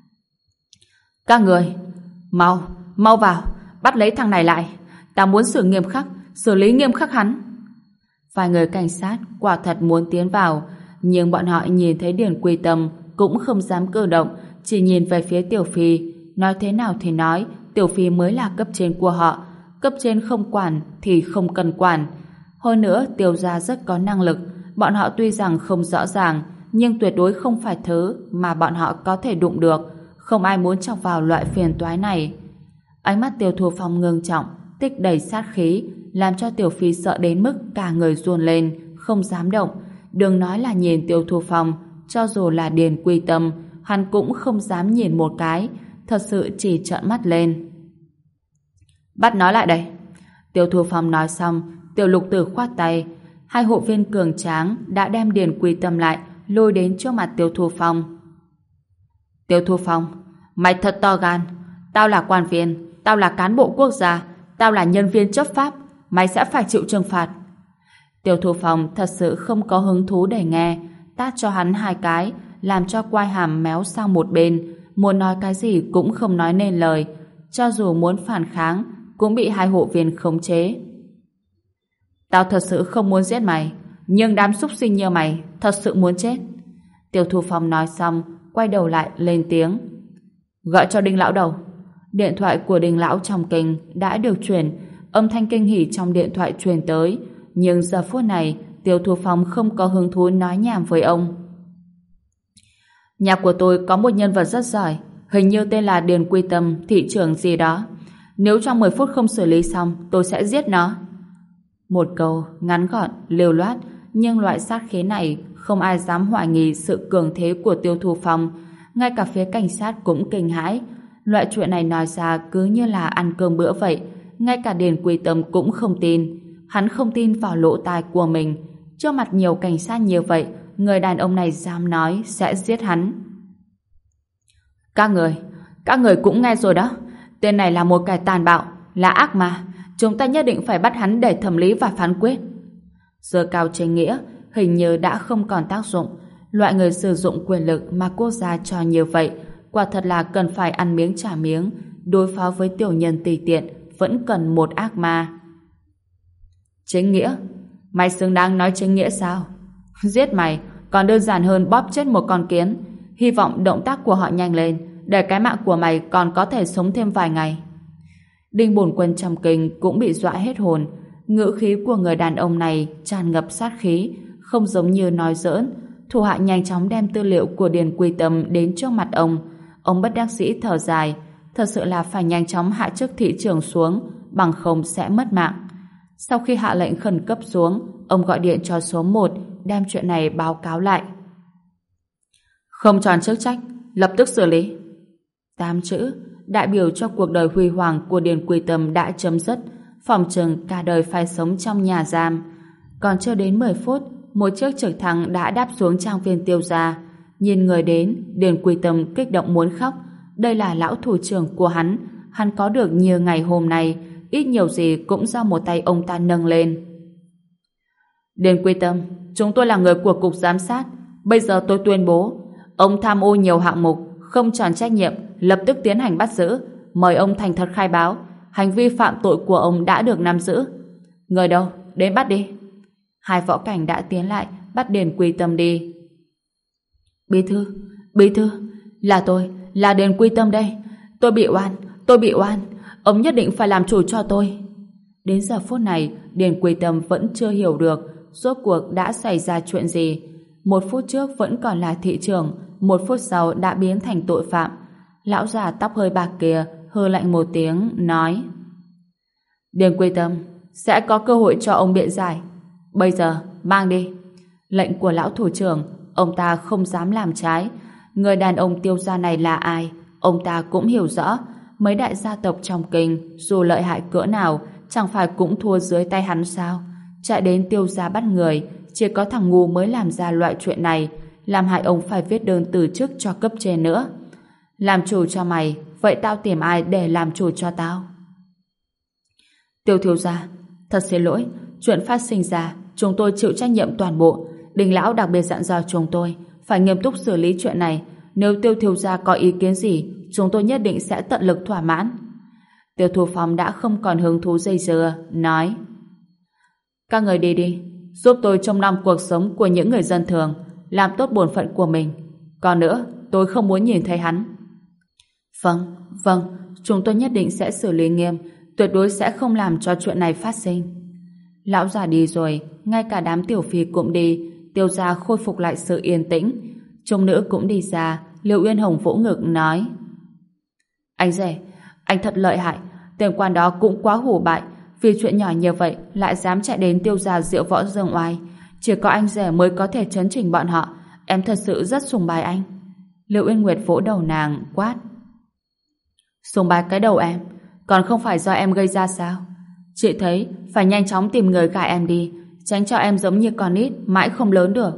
Các người, mau vào, bắt lấy thằng này lại. Ta muốn xử lý nghiêm khắc hắn. Vài người cảnh sát quả thật muốn tiến vào, nhưng bọn họ nhìn thấy Điền Quy Tâm cũng không dám cử động, chỉ nhìn về phía Tiểu Phi. Nói thế nào thì nói, Tiểu Phi mới là cấp trên của họ, cấp trên không quản thì không cần quản. Hơn nữa, Tiêu gia rất có năng lực, bọn họ tuy rằng không rõ ràng, nhưng tuyệt đối không phải thứ mà bọn họ có thể đụng được. Không ai muốn chọc vào loại phiền toái này. Ánh mắt Tiêu Thu Phong ngưng trọng, tích đầy sát khí, làm cho Tiểu Phi sợ đến mức cả người run lên, không dám động. Đừng nói là nhìn Tiêu Thu Phong, cho dù là Điền Quy Tâm, hắn cũng không dám nhìn một cái, thật sự chỉ trợn mắt lên. Bắt nó lại đây. Tiêu Thu Phong nói xong, Tiểu Lục Tử khoát tay. Hai hộ viên cường tráng đã đem Điền Quy Tâm lại, lôi đến trước mặt Tiêu Thu Phong. Tiêu Thu Phong, mày thật to gan. Tao là quan viên, tao là cán bộ quốc gia, tao là nhân viên chấp pháp, mày sẽ phải chịu trừng phạt. Tiêu Thu Phong thật sự không có hứng thú để nghe, tát cho hắn hai cái, làm cho quai hàm méo sang một bên, muốn nói cái gì cũng không nói nên lời, cho dù muốn phản kháng cũng bị hai hộ viên khống chế. Tao thật sự không muốn giết mày, nhưng đám súc sinh như mày thật sự muốn chết. Tiêu Thu Phong nói xong, quay đầu lại lên tiếng: Gọi cho Đinh lão đầu. Điện thoại của Đinh lão trong kinh đã được truyền, âm thanh kinh hỉ trong điện thoại truyền tới, nhưng giờ phút này Tiêu Thu Phong không có hứng thú nói nhảm với ông. Nhà của tôi có một nhân vật rất giỏi, hình như tên là Điền Quy Tâm, thị trưởng gì đó. Nếu trong 10 phút không xử lý xong, tôi sẽ giết nó. Một câu ngắn gọn, lưu loát, nhưng loại sát khí này không ai dám hoài nghi sự cường thế của Tiêu Thu Phong. Ngay cả phía cảnh sát cũng kinh hãi. Loại chuyện này nói ra cứ như là ăn cơm bữa vậy. Ngay cả Điền Quy Tâm cũng không tin. Hắn không tin vào lỗ tai của mình. Trước mặt nhiều cảnh sát như vậy, người đàn ông này dám nói sẽ giết hắn. Các người cũng nghe rồi đó. Tên này là một kẻ tàn bạo, là ác ma. Chúng ta nhất định phải bắt hắn để thẩm lý và phán quyết. Giơ cao chính nghĩa hình như đã không còn tác dụng. Loại người sử dụng quyền lực mà quốc gia cho như vậy, quả thật là cần phải ăn miếng trả miếng. Đối phó với tiểu nhân tùy tiện vẫn cần một ác ma. Chính nghĩa? Mày xứng đáng nói chính nghĩa sao? Giết mày còn đơn giản hơn bóp chết một con kiến. Hy vọng động tác của họ nhanh lên, để cái mạng của mày còn có thể sống thêm vài ngày. Đinh Bổn Quân trong kinh cũng bị dọa hết hồn. Ngữ khí của người đàn ông này tràn ngập sát khí, không giống như nói giỡn. Thủ hạ nhanh chóng đem tư liệu của Điền Quy Tâm đến trước mặt ông. Ông bất đắc dĩ thở dài, thật sự là phải nhanh chóng hạ chức thị trưởng xuống, bằng không sẽ mất mạng. Sau khi hạ lệnh khẩn cấp xuống, ông gọi điện cho số 1, đem chuyện này báo cáo lại. Không tròn chức trách, lập tức xử lý. 8 chữ, đại biểu cho cuộc đời huy hoàng của Điền Quy Tâm đã chấm dứt, phòng chừng cả đời phải sống trong nhà giam. Còn chưa đến 10 phút, một chiếc trực thăng đã đáp xuống trang viên Tiêu gia. Nhìn người đến, Điền Quy Tâm kích động muốn khóc. Đây là lão thủ trưởng của hắn có được như ngày hôm nay, ít nhiều gì cũng do một tay ông ta nâng lên. Điền Quy Tâm, chúng tôi là người của cục giám sát. Bây giờ tôi tuyên bố, ông tham ô nhiều hạng mục, không tròn trách nhiệm, lập tức tiến hành bắt giữ. Mời ông thành thật khai báo, hành vi phạm tội của ông đã được nắm giữ. Người đâu? Đến bắt đi. Hai võ cảnh đã tiến lại, bắt Điền Quy Tâm đi. Bí thư, là Điền Quy Tâm đây. Tôi bị oan. Ông nhất định phải làm chủ cho tôi. Đến giờ phút này, Điền Quy Tâm vẫn chưa hiểu được rốt cuộc đã xảy ra chuyện gì. Một phút trước vẫn còn là thị trưởng, một phút sau đã biến thành tội phạm. Lão già tóc hơi bạc kia hừ lạnh một tiếng, nói: Điền Quy Tâm, sẽ có cơ hội cho ông biện giải. Bây giờ, mang đi. Lệnh của lão thủ trưởng, ông ta không dám làm trái. Người đàn ông Tiêu gia này là ai, ông ta cũng hiểu rõ. Mấy đại gia tộc trong kinh, dù lợi hại cỡ nào, chẳng phải cũng thua dưới tay hắn sao? Chạy đến Tiêu gia bắt người, chỉ có thằng ngu mới làm ra loại chuyện này, làm hại ông phải viết đơn từ chức cho cấp trên nữa. Làm chủ cho mày, vậy tao tìm ai để làm chủ cho tao? Tiêu thiếu gia, thật xin lỗi, chuyện phát sinh ra, chúng tôi chịu trách nhiệm toàn bộ. Đinh lão đặc biệt dặn dò chúng tôi phải nghiêm túc xử lý chuyện này. Nếu Tiêu thiếu gia có ý kiến gì, chúng tôi nhất định sẽ tận lực thỏa mãn. Tiêu Thu Phong đã không còn hứng thú dây dưa, nói: Các người đi đi, giúp tôi trông nom cuộc sống của những người dân thường, làm tốt bổn phận của mình. Còn nữa, tôi không muốn nhìn thấy hắn. Vâng, chúng tôi nhất định sẽ xử lý nghiêm, tuyệt đối sẽ không làm cho chuyện này phát sinh. Lão già đi rồi, ngay cả đám tiểu phi cũng đi, Tiêu gia khôi phục lại sự yên tĩnh. Trung nữ cũng đi ra, Lưu Uyên Hồng vỗ ngực nói: Anh rể, anh thật lợi hại, tên quan đó cũng quá hủ bại, vì chuyện nhỏ như vậy lại dám chạy đến Tiêu gia diễu võ dương oai. Chỉ có anh rể mới có thể trấn chỉnh bọn họ, em thật sự rất sùng bái anh. Lưu Uyên Nguyệt vỗ đầu nàng, quát: Sùng bái cái đầu em, còn không phải do em gây ra sao? Chị thấy phải nhanh chóng tìm người gả em đi, tránh cho em giống như con nít mãi không lớn được.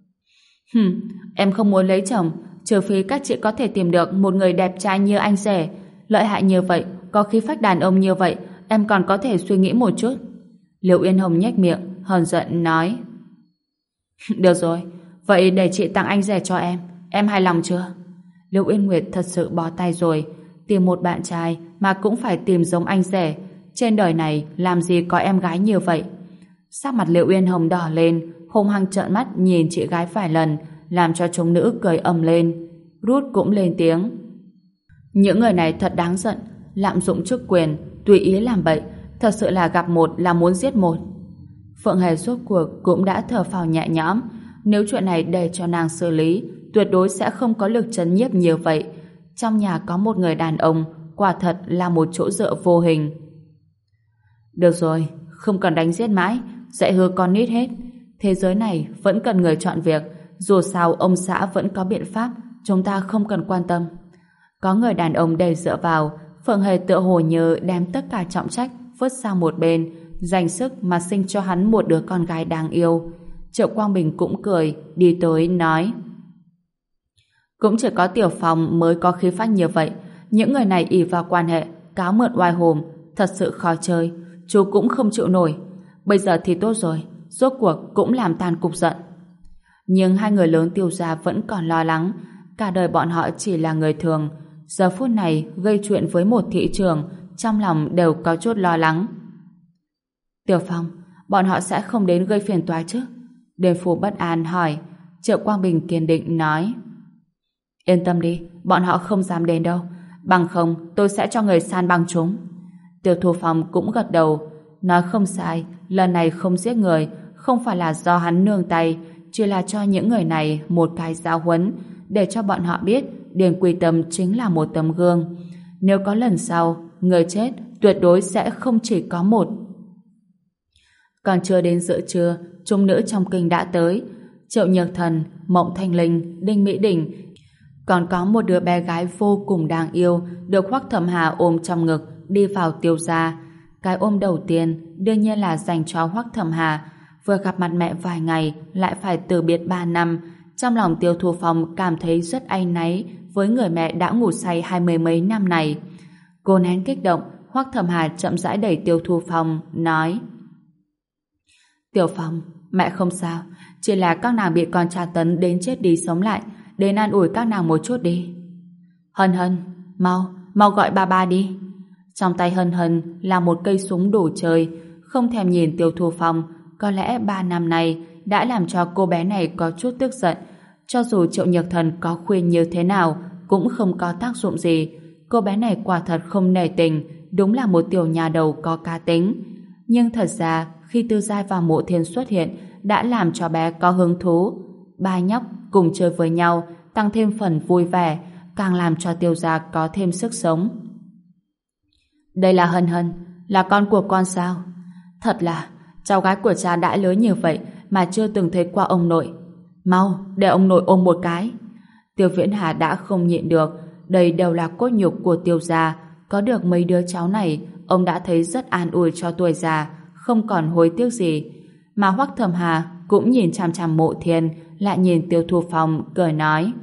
Em không muốn lấy chồng, trừ phi các chị có thể tìm được một người đẹp trai như anh rể, lợi hại như vậy, có khí phách đàn ông như vậy, em còn có thể suy nghĩ một chút. Liệu Yên Hồng nhếch miệng, hờn giận nói: Được rồi, vậy để chị tặng anh rể cho em hài lòng chưa? Liệu Yên Nguyệt thật sự bó tay rồi, tìm một bạn trai mà cũng phải tìm giống anh rể, trên đời này làm gì có em gái như vậy. Sắc mặt Liệu Yên Hồng đỏ lên, hung hăng trợn mắt nhìn chị gái vài lần, làm cho chúng nữ cười ầm lên. Ruth cũng lên tiếng: Những người này thật đáng giận, lạm dụng chức quyền, tùy ý làm bậy, thật sự là gặp một là muốn giết một. Phượng Hề rốt cuộc cũng đã thở phào nhẹ nhõm, nếu chuyện này để cho nàng xử lý, tuyệt đối sẽ không có lực trấn nhiếp nhiều vậy. Trong nhà có một người đàn ông, quả thật là một chỗ dựa vô hình. Được rồi, không cần đánh giết mãi, dạy hư con nít hết. Thế giới này vẫn cần người chọn việc, dù sao ông xã vẫn có biện pháp, chúng ta không cần quan tâm. Có người đàn ông đầy dựa vào, Phượng Hề tựa hồ như đem tất cả trọng trách vứt sang một bên, dành sức mà sinh cho hắn một đứa con gái đáng yêu. Triệu Quang Bình cũng cười, đi tới nói: Cũng chỉ có Tiểu Phong mới có khí phách như vậy, những người này ỷ vào quan hệ, cáo mượn oai hùng, thật sự khó chơi, chú cũng không chịu nổi. Bây giờ thì tốt rồi, rốt cuộc cũng làm tan cục giận. Nhưng hai người lớn Tiêu gia vẫn còn lo lắng, cả đời bọn họ chỉ là người thường, giờ phút này gây chuyện với một thị trưởng, trong lòng đều có chút lo lắng. Tiểu Phong, bọn họ sẽ không đến gây phiền toái chứ? Đền Phủ bất an hỏi. Triệu Quang Bình kiên định nói: Yên tâm đi, bọn họ không dám đến đâu, bằng không tôi sẽ cho người san bằng chúng. Tiêu Thu Phong cũng gật đầu, nói không sai, lần này không giết người, không phải là do hắn nương tay, chỉ là cho những người này một cái giáo huấn, để cho bọn họ biết Điền Quy Tâm chính là một tấm gương. Nếu có lần sau, người chết tuyệt đối sẽ không chỉ có một. Còn chưa đến giữa trưa, chúng nữ trong kinh đã tới. Triệu Nhược Thần, Mộng Thanh Linh, Đinh Mỹ Đình, còn có một đứa bé gái vô cùng đáng yêu được Hoắc Thẩm Hà ôm trong ngực đi vào Tiêu gia. Cái ôm đầu tiên đương nhiên là dành cho Hoắc Thẩm Hà. Vừa gặp mặt mẹ vài ngày lại phải từ biệt 3 năm. Trong lòng Tiêu Thu Phong cảm thấy rất áy náy với người mẹ đã ngủ say 20 mấy năm này. Cô nén kích động, Hoắc Thẩm Hà chậm rãi đẩy Tiêu Thu Phong, nói: Tiểu Phong, mẹ không sao, chỉ là các nàng bị con tra tấn đến chết đi sống lại, đến an ủi các nàng một chút đi. Hân Hân, mau gọi ba đi. Trong tay Hân Hân là một cây súng đồ chơi, không thèm nhìn Tiêu Thu Phong. Có lẽ 3 năm nay đã làm cho cô bé này có chút tức giận. Cho dù Triệu Nhược Thần có khuyên như thế nào cũng không có tác dụng gì. Cô bé này quả thật không nể tình, đúng là một tiểu nhà đầu có cá tính. Nhưng thật ra khi Tư Giai và Mộ Thiên xuất hiện đã làm cho bé có hứng thú. Ba nhóc cùng chơi với nhau tăng thêm phần vui vẻ, càng làm cho Tiêu gia có thêm sức sống. Đây là Hân Hân, là con của con sao? Thật là cháu gái của cha đã lớn như vậy mà chưa từng thấy qua ông nội. Mau, để ông nội ôm một cái. Tiêu Viễn Hà đã không nhịn được, đây đều là cốt nhục của Tiêu gia. Có được mấy đứa cháu này, ông đã thấy rất an ủi cho tuổi già, không còn hối tiếc gì. Mà Hoắc Thẩm Hà cũng nhìn chằm chằm Mộ Thiên, lại nhìn Tiêu Thu Phong, cười nói: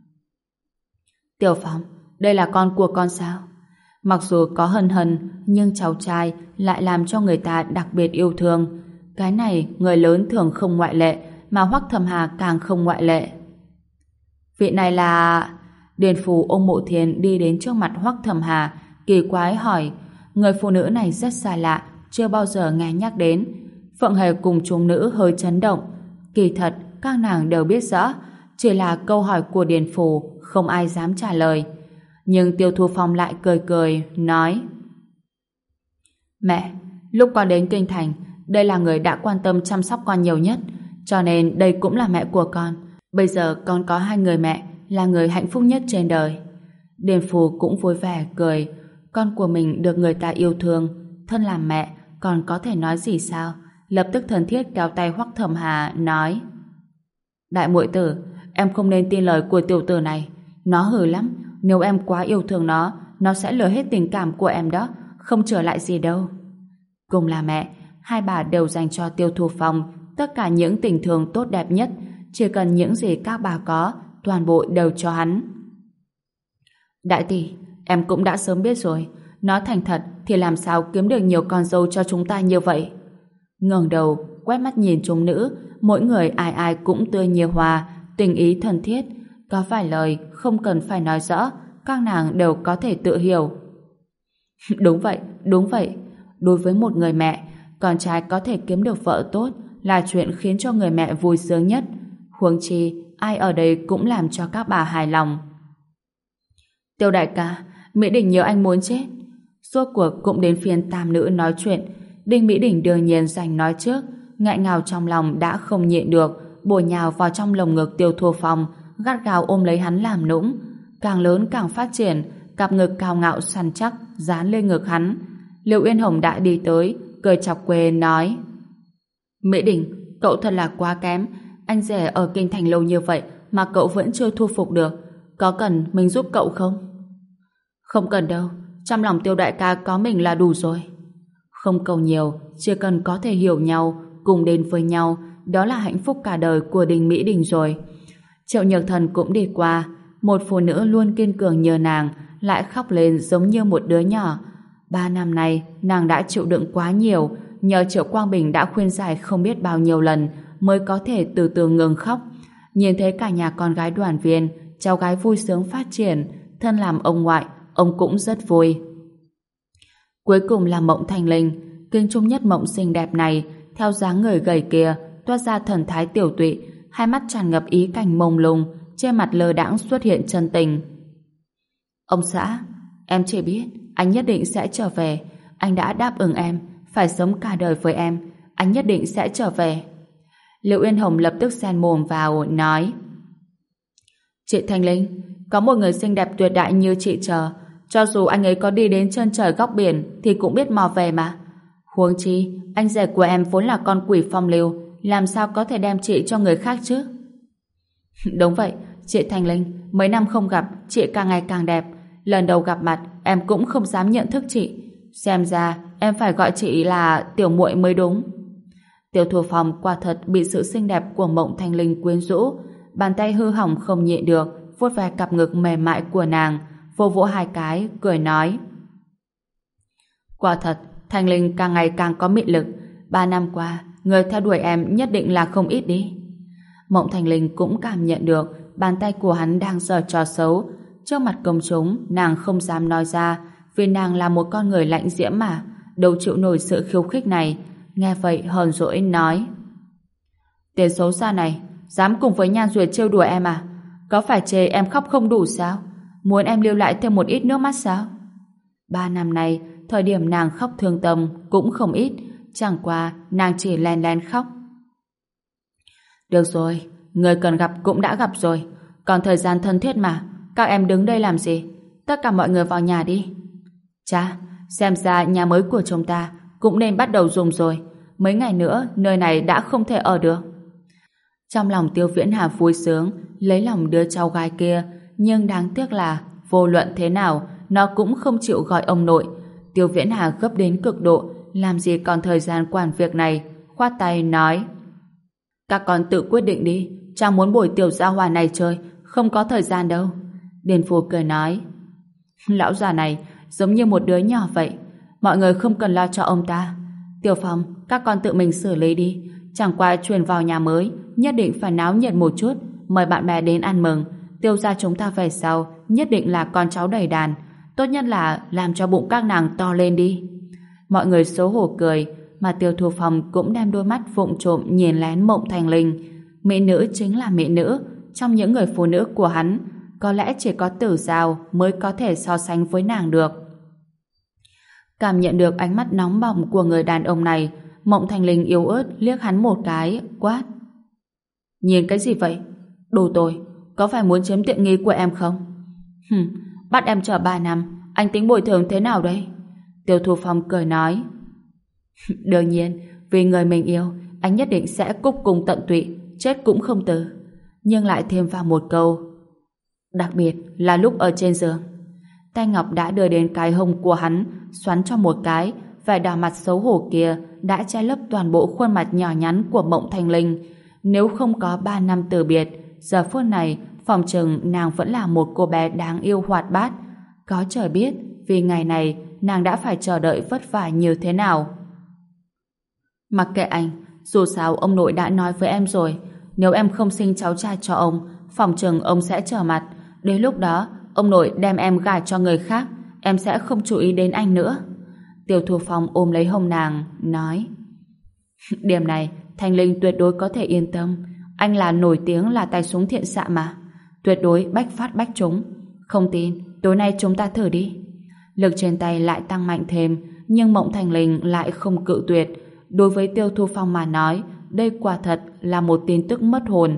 Tiểu Phong, đây là con của con sao? Mặc dù có Hân Hân, nhưng cháu trai lại làm cho người ta đặc biệt yêu thương. Cái này người lớn thường không ngoại lệ, mà Hoắc Thẩm Hà càng không ngoại lệ. Vị này là... Điền Phù ôm Mộ Thiên đi đến trước mặt Hoắc Thẩm Hà, kỳ quái hỏi. Người phụ nữ này rất xa lạ, chưa bao giờ nghe nhắc đến. Phượng Hề cùng chúng nữ hơi chấn động. Kỳ thật, các nàng đều biết rõ, chỉ là câu hỏi của Điền Phù không ai dám trả lời. Nhưng Tiêu Thu Phong lại cười cười, nói: Mẹ, lúc con đến Kinh Thành, đây là người đã quan tâm chăm sóc con nhiều nhất, cho nên đây cũng là mẹ của con. Bây giờ con có 2 người mẹ, là người hạnh phúc nhất trên đời. Điền Phù cũng vui vẻ cười. Con của mình được người ta yêu thương, thân làm mẹ còn có thể nói gì sao? Lập tức thân thiết kéo tay Hoắc Thẩm Hà, nói: Đại muội tử, em không nên tin lời của tiểu tử này. Nó hừ lắm, nếu em quá yêu thương nó sẽ lừa hết tình cảm của em đó, không trở lại gì đâu. Cùng là mẹ, hai bà đều dành cho Tiêu Thu Phong tất cả những tình thương tốt đẹp nhất, chỉ cần những gì các bà có, toàn bộ đều cho hắn. Đại tỷ, em cũng đã sớm biết rồi, nói thành thật thì làm sao kiếm được nhiều con dâu cho chúng ta như vậy. Ngẩng đầu, quét mắt nhìn chúng nữ, mỗi người ai ai cũng tươi như hoa, tình ý thân thiết, có vài lời không cần phải nói rõ, các nàng đều có thể tự hiểu. Đúng vậy, đúng vậy. Đối với một người mẹ, con trai có thể kiếm được vợ tốt là chuyện khiến cho người mẹ vui sướng nhất. Huống chi, ai ở đây cũng làm cho các bà hài lòng. Tiêu đại ca, Mỹ Đình nhớ anh muốn chết. Rốt cuộc cũng đến phiên tam nữ nói chuyện. Đinh Mỹ Đình đương nhiên giành nói trước, ngại ngào trong lòng đã không nhịn được, bổ nhào vào trong lồng ngực Tiêu Thu Phong, gắt gao ôm lấy hắn làm nũng. Càng lớn càng phát triển, cặp ngực cao ngạo săn chắc dán lên ngực hắn. Liệu Uyên Hồng đã đi tới, cười chọc quê nói: Mỹ Đình, cậu thật là quá kém. Anh rể ở Kinh Thành lâu như vậy mà cậu vẫn chưa thu phục được. Có cần mình giúp cậu không? Không cần đâu, trong lòng Tiêu đại ca có mình là đủ rồi. Không cầu nhiều, chỉ cần có thể hiểu nhau, cùng đến với nhau, đó là hạnh phúc cả đời của Đinh Mỹ Đình rồi. Triệu Nhược Thần cũng đi qua, một phụ nữ luôn kiên cường như nàng lại khóc lên giống như một đứa nhỏ. 3 năm nay nàng đã chịu đựng quá nhiều, nhờ Triệu Quang Bình đã khuyên giải không biết bao nhiêu lần mới có thể từ từ ngừng khóc. Nhìn thấy cả nhà con gái đoàn viên, cháu gái vui sướng phát triển, thân làm ông ngoại, ông cũng rất vui. Cuối cùng là Mộng Thanh Linh, kinh trung nhất mộng xinh đẹp này, theo dáng người gầy kia, toát ra thần thái tiểu tụy, hai mắt tràn ngập ý cảnh mông lung, trên mặt lơ đãng xuất hiện chân tình. Ông xã, em chỉ biết anh nhất định sẽ trở về, anh đã đáp ứng em, phải sống cả đời với em, anh nhất định sẽ trở về. Liệu Uyên Hồng lập tức xen mồm vào, nói: Chị Thanh Linh, có một người xinh đẹp tuyệt đại như chị chờ, cho dù anh ấy có đi đến chân trời góc biển thì cũng biết mò về mà. Huống chi, anh rể của em vốn là con quỷ phong lưu, làm sao có thể đem chị cho người khác chứ? Đúng vậy, chị Thanh Linh, mấy năm không gặp, chị càng ngày càng đẹp. Lần đầu gặp mặt, em cũng không dám nhận thức chị. Xem ra, em phải gọi chị là tiểu muội mới đúng. Tiêu Thu Phong quả thật bị sự xinh đẹp của Mộng Thanh Linh quyến rũ, bàn tay hư hỏng không nhịn được, vuốt ve cặp ngực mềm mại của nàng, vỗ vỗ hai cái, cười nói: Quả thật, Thanh Linh càng ngày càng có mị lực. 3 năm qua, người theo đuổi em nhất định là không ít đi. Mộng Thanh Linh cũng cảm nhận được bàn tay của hắn đang giở trò xấu. Trước mặt công chúng, nàng không dám nói ra, vì nàng là một con người lạnh diễm mà, đâu chịu nổi sự khiêu khích này. Nghe vậy hờn dỗi nói: Tên xấu xa này, dám cùng với Nhan Duyệt trêu đùa em à? Có phải chê em khóc không đủ sao? Muốn em lưu lại thêm một ít nước mắt sao? 3 năm nay, thời điểm nàng khóc thương tâm cũng không ít, chẳng qua nàng chỉ len lén khóc. Được rồi, người cần gặp cũng đã gặp rồi, còn thời gian thân thiết mà, các em đứng đây làm gì? Tất cả mọi người vào nhà đi. Cha, xem ra nhà mới của chúng ta cũng nên bắt đầu dùng rồi, mấy ngày nữa nơi này đã không thể ở được. Trong lòng Tiêu Viễn Hà vui sướng, lấy lòng đứa cháu gái kia, nhưng đáng tiếc là vô luận thế nào, nó cũng không chịu gọi ông nội. Tiêu Viễn Hà gấp đến cực độ, làm gì còn thời gian quản việc này, khoát tay nói: Các con tự quyết định đi, cha muốn buổi tiểu gia hòa này chơi, không có thời gian đâu. Điền Phù cười nói: Lão già này giống như một đứa nhỏ vậy, mọi người không cần lo cho ông ta. Tiểu Phong, các con tự mình xử lý đi, chẳng qua chuyển vào nhà mới, nhất định phải náo nhiệt một chút, mời bạn bè đến ăn mừng. Tiêu gia chúng ta về sau nhất định là con cháu đầy đàn, tốt nhất là làm cho bụng các nàng to lên đi. Mọi người xấu hổ cười, mà Tiêu Thu Phong cũng đem đôi mắt vụng trộm nhìn lén Mộng Thanh Linh. Mỹ nữ chính là mỹ nữ, trong những người phụ nữ của hắn, có lẽ chỉ có Tử Giao mới có thể so sánh với nàng được. Cảm nhận được ánh mắt nóng bỏng của người đàn ông này, Mộng Thanh Linh yếu ớt liếc hắn một cái, quát: Nhìn cái gì vậy? Đồ tồi, có phải muốn chiếm tiện nghi của em không? Bắt em chờ 3 năm, anh tính bồi thường thế nào đây? Tiêu Thu Phong cười nói: Đương nhiên, vì người mình yêu, anh nhất định sẽ cúc cùng tận tụy, chết cũng không từ. Nhưng lại thêm vào một câu: Đặc biệt là lúc ở trên giường. Tay Ngọc đã đưa đến cái hông của hắn, xoắn cho một cái, vẻ đỏ mặt xấu hổ kia đã che lấp toàn bộ khuôn mặt nhỏ nhắn của Mộng Thanh Linh. Nếu không có 3 năm từ biệt, giờ phút này phòng chừng nàng vẫn là một cô bé đáng yêu hoạt bát. Có trời biết, vì ngày này nàng đã phải chờ đợi vất vả như thế nào. Mặc kệ anh, dù sao ông nội đã nói với em rồi, nếu em không sinh cháu trai cho ông, phòng chừng ông sẽ trở mặt. Đến lúc đó, ông nội đem em gả cho người khác, em sẽ không chú ý đến anh nữa. Tiêu Thu Phong ôm lấy hông nàng, nói: Điểm này, Thanh Linh tuyệt đối có thể yên tâm. Anh là nổi tiếng là tay súng thiện xạ mà, tuyệt đối bách phát bách trúng. Không tin, tối nay chúng ta thử đi. Lực trên tay lại tăng mạnh thêm, nhưng Mộng Thanh Linh lại không cự tuyệt. Đối với Tiêu Thu Phong mà nói, đây quả thật là một tin tức mất hồn.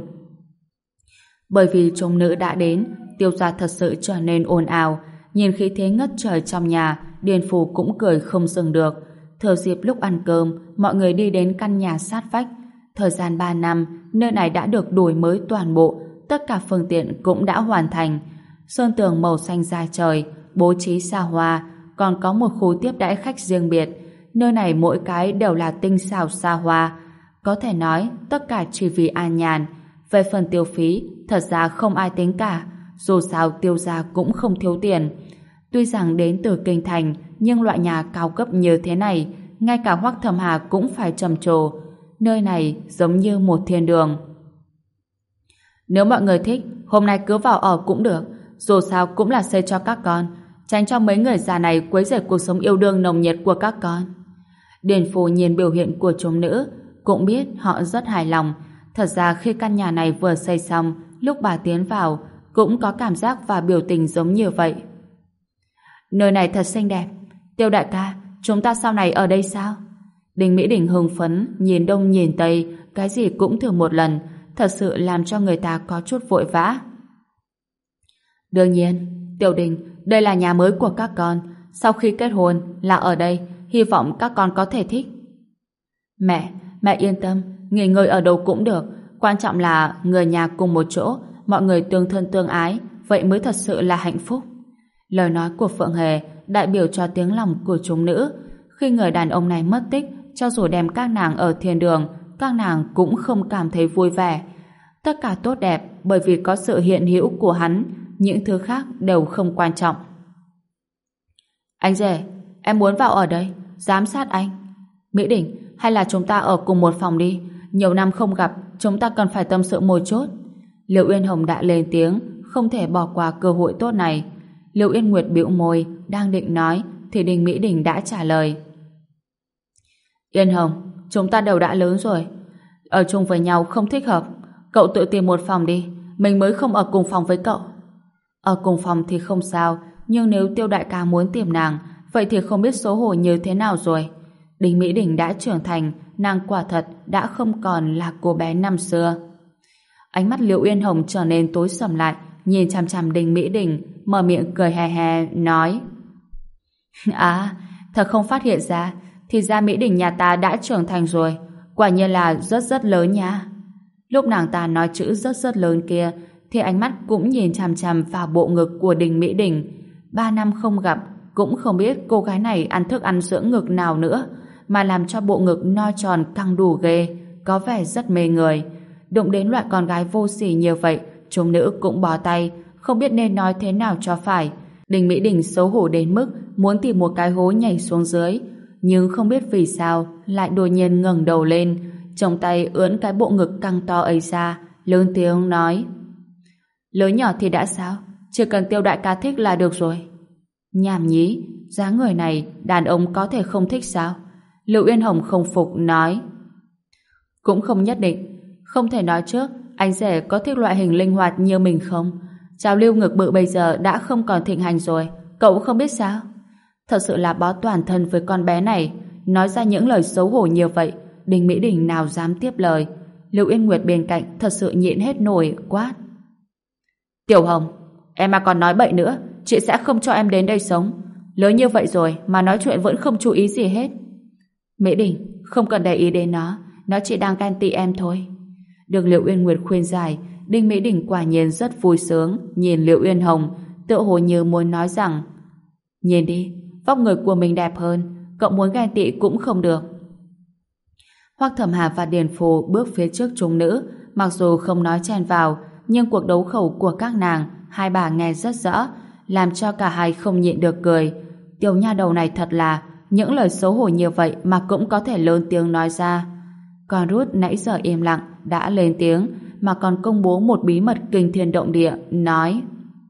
Bởi vì chúng nữ đã đến, Tiêu gia thật sự trở nên ồn ào. Nhìn khí thế ngất trời trong nhà, Điền Phù cũng cười không dừng được. Thừa dịp lúc ăn cơm, mọi người đi đến căn nhà sát vách. Thời gian 3 năm, nơi này đã được đổi mới toàn bộ, tất cả phương tiện cũng đã hoàn thành. Sơn tường màu xanh da trời, bố trí xa hoa, còn có một khu tiếp đãi khách riêng biệt. Nơi này mỗi cái đều là tinh xảo xa hoa. Có thể nói, tất cả chỉ vì an nhàn. Về phần tiêu phí, thật ra không ai tính cả. Dù sao Tiêu gia cũng không thiếu tiền. Tuy rằng đến từ kinh thành, nhưng loại nhà cao cấp như thế này, ngay cả Hoắc Thầm Hà cũng phải trầm trồ. Nơi này giống như một thiên đường. Nếu mọi người thích, hôm nay cứ vào ở cũng được. Dù sao cũng là xây cho các con, tránh cho mấy người già này quấy rầy cuộc sống yêu đương nồng nhiệt của các con. Điền Phù nhìn biểu hiện của chúng nữ, cũng biết họ rất hài lòng. Thật ra khi căn nhà này vừa xây xong, lúc bà tiến vào, cũng có cảm giác và biểu tình giống như vậy. Nơi này thật xinh đẹp. Tiêu đại ca, chúng ta sau này ở đây sao? Đinh Mỹ Đình hưng phấn, nhìn đông nhìn tây, cái gì cũng thử một lần, thật sự làm cho người ta có chút vội vã. Đương nhiên, Tiểu Đình, đây là nhà mới của các con, sau khi kết hôn là ở đây, hy vọng các con có thể thích. Mẹ yên tâm, nghỉ ngơi ở đâu cũng được, quan trọng là người nhà cùng một chỗ, mọi người tương thân tương ái, vậy mới thật sự là hạnh phúc. Lời nói của Phượng Hề đại biểu cho tiếng lòng của chúng nữ. Khi người đàn ông này mất tích, cho dù đem các nàng ở thiên đường, các nàng cũng không cảm thấy vui vẻ. Tất cả tốt đẹp bởi vì có sự hiện hữu của hắn, những thứ khác đều không quan trọng. Anh rể, em muốn vào ở đây, giám sát anh. Mỹ Đình, hay là chúng ta ở cùng một phòng đi, nhiều năm không gặp, chúng ta cần phải tâm sự một chút. Liệu Uyên Hồng đã lên tiếng, không thể bỏ qua cơ hội tốt này. Liệu Yên Nguyệt bĩu môi, đang định nói, thì Đinh Mỹ Đình đã trả lời. Yên Hồng, chúng ta đều đã lớn rồi, ở chung với nhau không thích hợp, cậu tự tìm một phòng đi, mình mới không ở cùng phòng với cậu. Ở cùng phòng thì không sao, nhưng nếu Tiêu đại ca muốn tìm nàng, vậy thì không biết xấu hổ như thế nào rồi. Đinh Mỹ Đình đã trưởng thành, nàng quả thật đã không còn là cô bé năm xưa. Ánh mắt Liễu Uyên Hồng trở nên tối sầm lại, nhìn chằm chằm Đinh Mỹ Đình, mở miệng cười hè hè, nói: À, thật không phát hiện ra, thì ra Mỹ Đình nhà ta đã trưởng thành rồi, quả nhiên là rất rất lớn nha. Lúc nàng ta nói chữ rất lớn kia, thì ánh mắt cũng nhìn chằm chằm vào bộ ngực của Đinh Mỹ Đình. 3 năm không gặp, cũng không biết cô gái này ăn thức ăn dưỡng ngực nào nữa, mà làm cho bộ ngực no tròn căng đủ ghê, có vẻ rất mê người. Đụng đến loại con gái vô sỉ như vậy, chúng nữ cũng bó tay, không biết nên nói thế nào cho phải. Đinh Mỹ Đình xấu hổ đến mức muốn tìm một cái hố nhảy xuống dưới, nhưng không biết vì sao lại đột nhiên ngẩng đầu lên, trong tay ưỡn cái bộ ngực căng to ấy ra, lớn tiếng nói: Lớn nhỏ thì đã sao, chỉ cần Tiêu đại ca thích là được rồi. Nhảm nhí, dáng người này đàn ông có thể không thích sao? Lưu Uyên Hồng không phục nói: Cũng không nhất định, không thể nói trước anh rể có thích loại hình linh hoạt như mình không. Trào lưu ngực bự bây giờ đã không còn thịnh hành rồi, cậu không biết sao? Thật sự là bó toàn thân với con bé này, nói ra những lời xấu hổ như vậy. Đinh Mỹ Đình nào dám tiếp lời. Lưu Yên Nguyệt bên cạnh thật sự nhịn hết nổi, quát: Tiểu Hồng, em mà còn nói bậy nữa, chị sẽ không cho em đến đây sống. Lớn như vậy rồi mà nói chuyện vẫn không chú ý gì hết. Mỹ Đình, không cần để ý đến nó chỉ đang ganh tị em thôi. Được Liệu Uyên Nguyệt khuyên giải, Đinh Mỹ Đình quả nhiên rất vui sướng, nhìn Liệu Uyên Hồng, tựa hồ như muốn nói rằng: Nhìn đi, vóc người của mình đẹp hơn, cậu muốn ghen tị cũng không được. Hoắc Thẩm Hà và Điền Phù bước phía trước chúng nữ, mặc dù không nói chen vào, nhưng cuộc đấu khẩu của các nàng, hai bà nghe rất rõ, làm cho cả hai không nhịn được cười. Tiểu nha đầu này thật là, những lời xấu hổ như vậy mà cũng có thể lớn tiếng nói ra. Còn Ruth nãy giờ im lặng, đã lên tiếng, mà còn công bố một bí mật kinh thiên động địa, nói: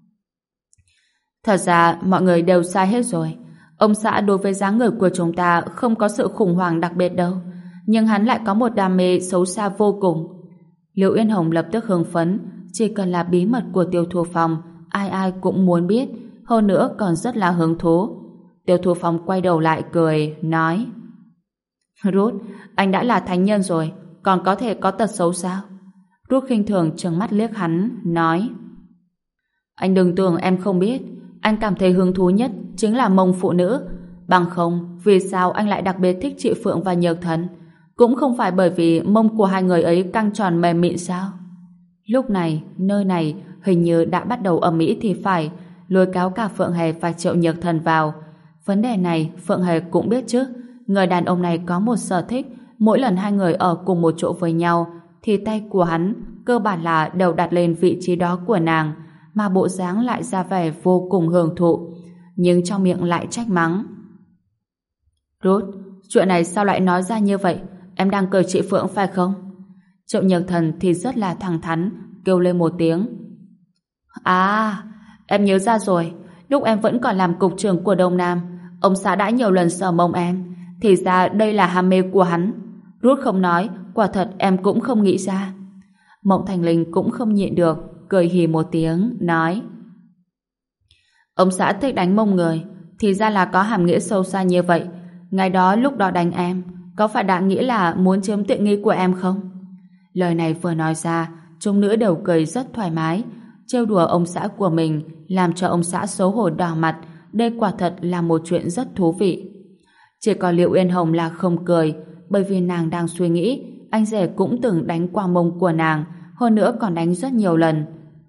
Thật ra mọi người đều sai hết rồi. Ông xã đối với dáng người của chúng ta không có sự khủng hoảng đặc biệt đâu, nhưng hắn lại có một đam mê xấu xa vô cùng. Liễu Yên Hồng lập tức hưng phấn, chỉ cần là bí mật của Tiêu Thu Phong, ai ai cũng muốn biết, hơn nữa còn rất là hứng thú. Tiêu Thu Phong quay đầu lại cười, nói: Ruth, anh đã là thánh nhân rồi, còn có thể có tật xấu sao? Ruth khinh thường trừng mắt liếc hắn, nói: Anh đừng tưởng em không biết, anh cảm thấy hứng thú nhất chính là mông phụ nữ. Bằng không, vì sao anh lại đặc biệt thích chị Phượng và Nhược Thần? Cũng không phải bởi vì mông của hai người ấy căng tròn mềm mịn sao? Lúc này, nơi này hình như đã bắt đầu ầm ĩ thì phải, lôi kéo cả Phượng Hề và Triệu Nhược Thần vào. Vấn đề này Phượng Hề cũng biết chứ. Người đàn ông này có một sở thích, mỗi lần hai người ở cùng một chỗ với nhau thì tay của hắn cơ bản là đều đặt lên vị trí đó của nàng, mà bộ dáng lại ra vẻ vô cùng hưởng thụ, nhưng trong miệng lại trách mắng: Ruth, chuyện này sao lại nói ra như vậy? Em đang cười chị Phượng phải không? Triệu Nhược Thần thì rất là thẳng thắn, kêu lên một tiếng: À, em nhớ ra rồi, lúc em vẫn còn làm cục trưởng của Đông Nam, ông xã đã nhiều lần sờ mông em, thì ra đây là ham mê của hắn. Ruth không nói, quả thật em cũng không nghĩ ra. Mộng Thành Linh cũng không nhịn được, cười hì một tiếng, nói: Ông xã thích đánh mông người, thì ra là có hàm nghĩa sâu xa như vậy. ngày đó lúc đó đánh em, có phải đã nghĩ là muốn chiếm tiện nghi của em không? Lời này vừa nói ra, chúng nữ đều cười rất thoải mái, trêu đùa ông xã của mình, làm cho ông xã xấu hổ đỏ mặt. Đây quả thật là một chuyện rất thú vị. Chỉ có Liệu Yên Hồng là không cười, bởi vì nàng đang suy nghĩ anh rể cũng từng đánh qua mông của nàng, hơn nữa còn đánh rất nhiều lần.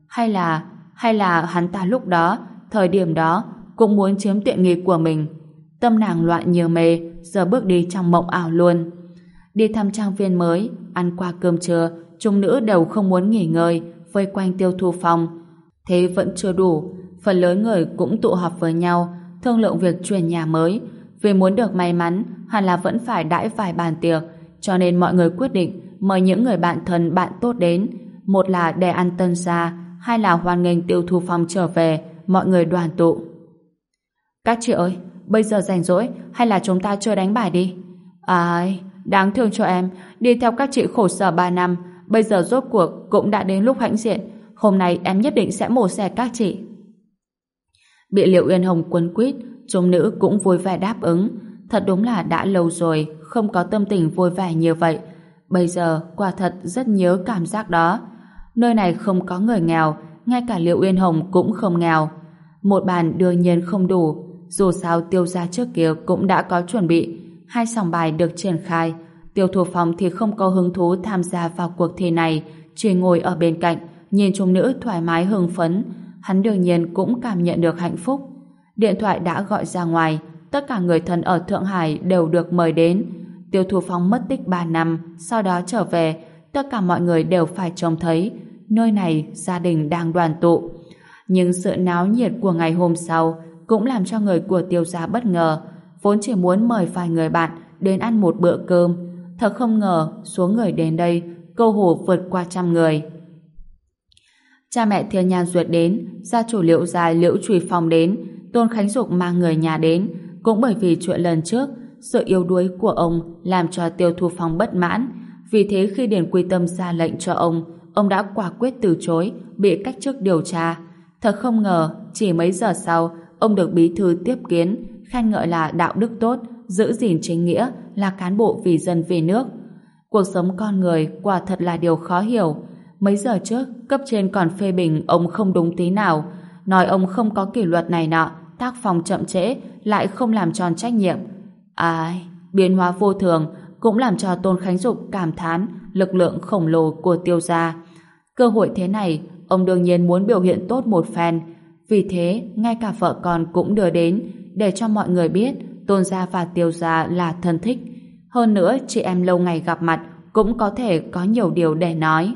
Hay là hắn ta lúc đó, thời điểm đó, cũng muốn chiếm tiện nghi của mình. Tâm nàng loạn như mê, giờ bước đi trong mộng ảo luôn. Đi thăm trang viên mới, ăn qua cơm trưa, chúng nữ đều không muốn nghỉ ngơi, vây quanh Tiêu Thu Phong. Thế vẫn chưa đủ, phần lớn người cũng tụ họp với nhau, thương lượng việc chuyển nhà mới. Vì muốn được may mắn, hẳn là vẫn phải đãi vài bàn tiệc, cho nên mọi người quyết định mời những người bạn thân bạn tốt đến. Một là để ăn tân gia, hai là hoan nghênh Tiêu Thu Phong trở về, mọi người đoàn tụ. Các chị ơi, bây giờ rảnh rỗi, hay là chúng ta chơi đánh bài đi? Ai, đáng thương cho em, đi theo các chị khổ sở 3 năm, bây giờ rốt cuộc cũng đã đến lúc hãnh diện. Hôm nay em nhất định sẽ mổ xẻ các chị. Bị Liệu Yên Hồng quấn quýt, chúng nữ cũng vui vẻ đáp ứng. Thật đúng là đã lâu rồi không có tâm tình vui vẻ như vậy. Bây giờ quả thật rất nhớ cảm giác đó. Nơi này không có người nghèo, ngay cả Liệu Yên Hồng cũng không nghèo. Một bàn đương nhiên không đủ, dù sao Tiêu gia trước kia cũng đã có chuẩn bị. 2 sòng bài được triển khai, Tiêu Thu Phong thì không có hứng thú tham gia vào cuộc thi này, chỉ ngồi ở bên cạnh nhìn chúng nữ thoải mái hưng phấn. Hắn đương nhiên cũng cảm nhận được hạnh phúc. Điện thoại đã gọi ra ngoài, tất cả người thân ở Thượng Hải đều được mời đến. Tiêu Thu Phong mất tích 3 năm, sau đó trở về, tất cả mọi người đều phải trông thấy nơi này gia đình đang đoàn tụ. Nhưng sự náo nhiệt của ngày hôm sau cũng làm cho người của Tiêu gia bất ngờ, vốn chỉ muốn mời vài người bạn đến ăn một bữa cơm, thật không ngờ số người đến đây câu hồ vượt qua 100 người. Cha mẹ Thiên Nhan Duyệt đến, gia chủ Liễu gia Liễu Trùy Phong đến, Tôn Khánh Dục mang người nhà đến. Cũng bởi vì chuyện lần trước, sự yếu đuối của ông làm cho Tiêu Thu Phong bất mãn. Vì thế khi Điền Quy Tâm ra lệnh cho ông đã quả quyết từ chối, bị cách chức điều tra. Thật không ngờ, chỉ mấy giờ sau, ông được bí thư tiếp kiến, khen ngợi là đạo đức tốt, giữ gìn chính nghĩa, là cán bộ vì dân vì nước. Cuộc sống con người quả thật là điều khó hiểu. Mấy giờ trước, cấp trên còn phê bình ông không đúng tí nào, nói ông không có kỷ luật này nọ, tác phong chậm trễ, lại không làm tròn trách nhiệm. Ai, biến hóa vô thường cũng làm cho Tôn Khánh Dục cảm thán lực lượng khổng lồ của Tiêu gia. Cơ hội thế này, ông đương nhiên muốn biểu hiện tốt một phen. Vì thế, ngay cả vợ con cũng đưa đến, để cho mọi người biết Tôn gia và Tiêu gia là thân thích. Hơn nữa, chị em lâu ngày gặp mặt cũng có thể có nhiều điều để nói.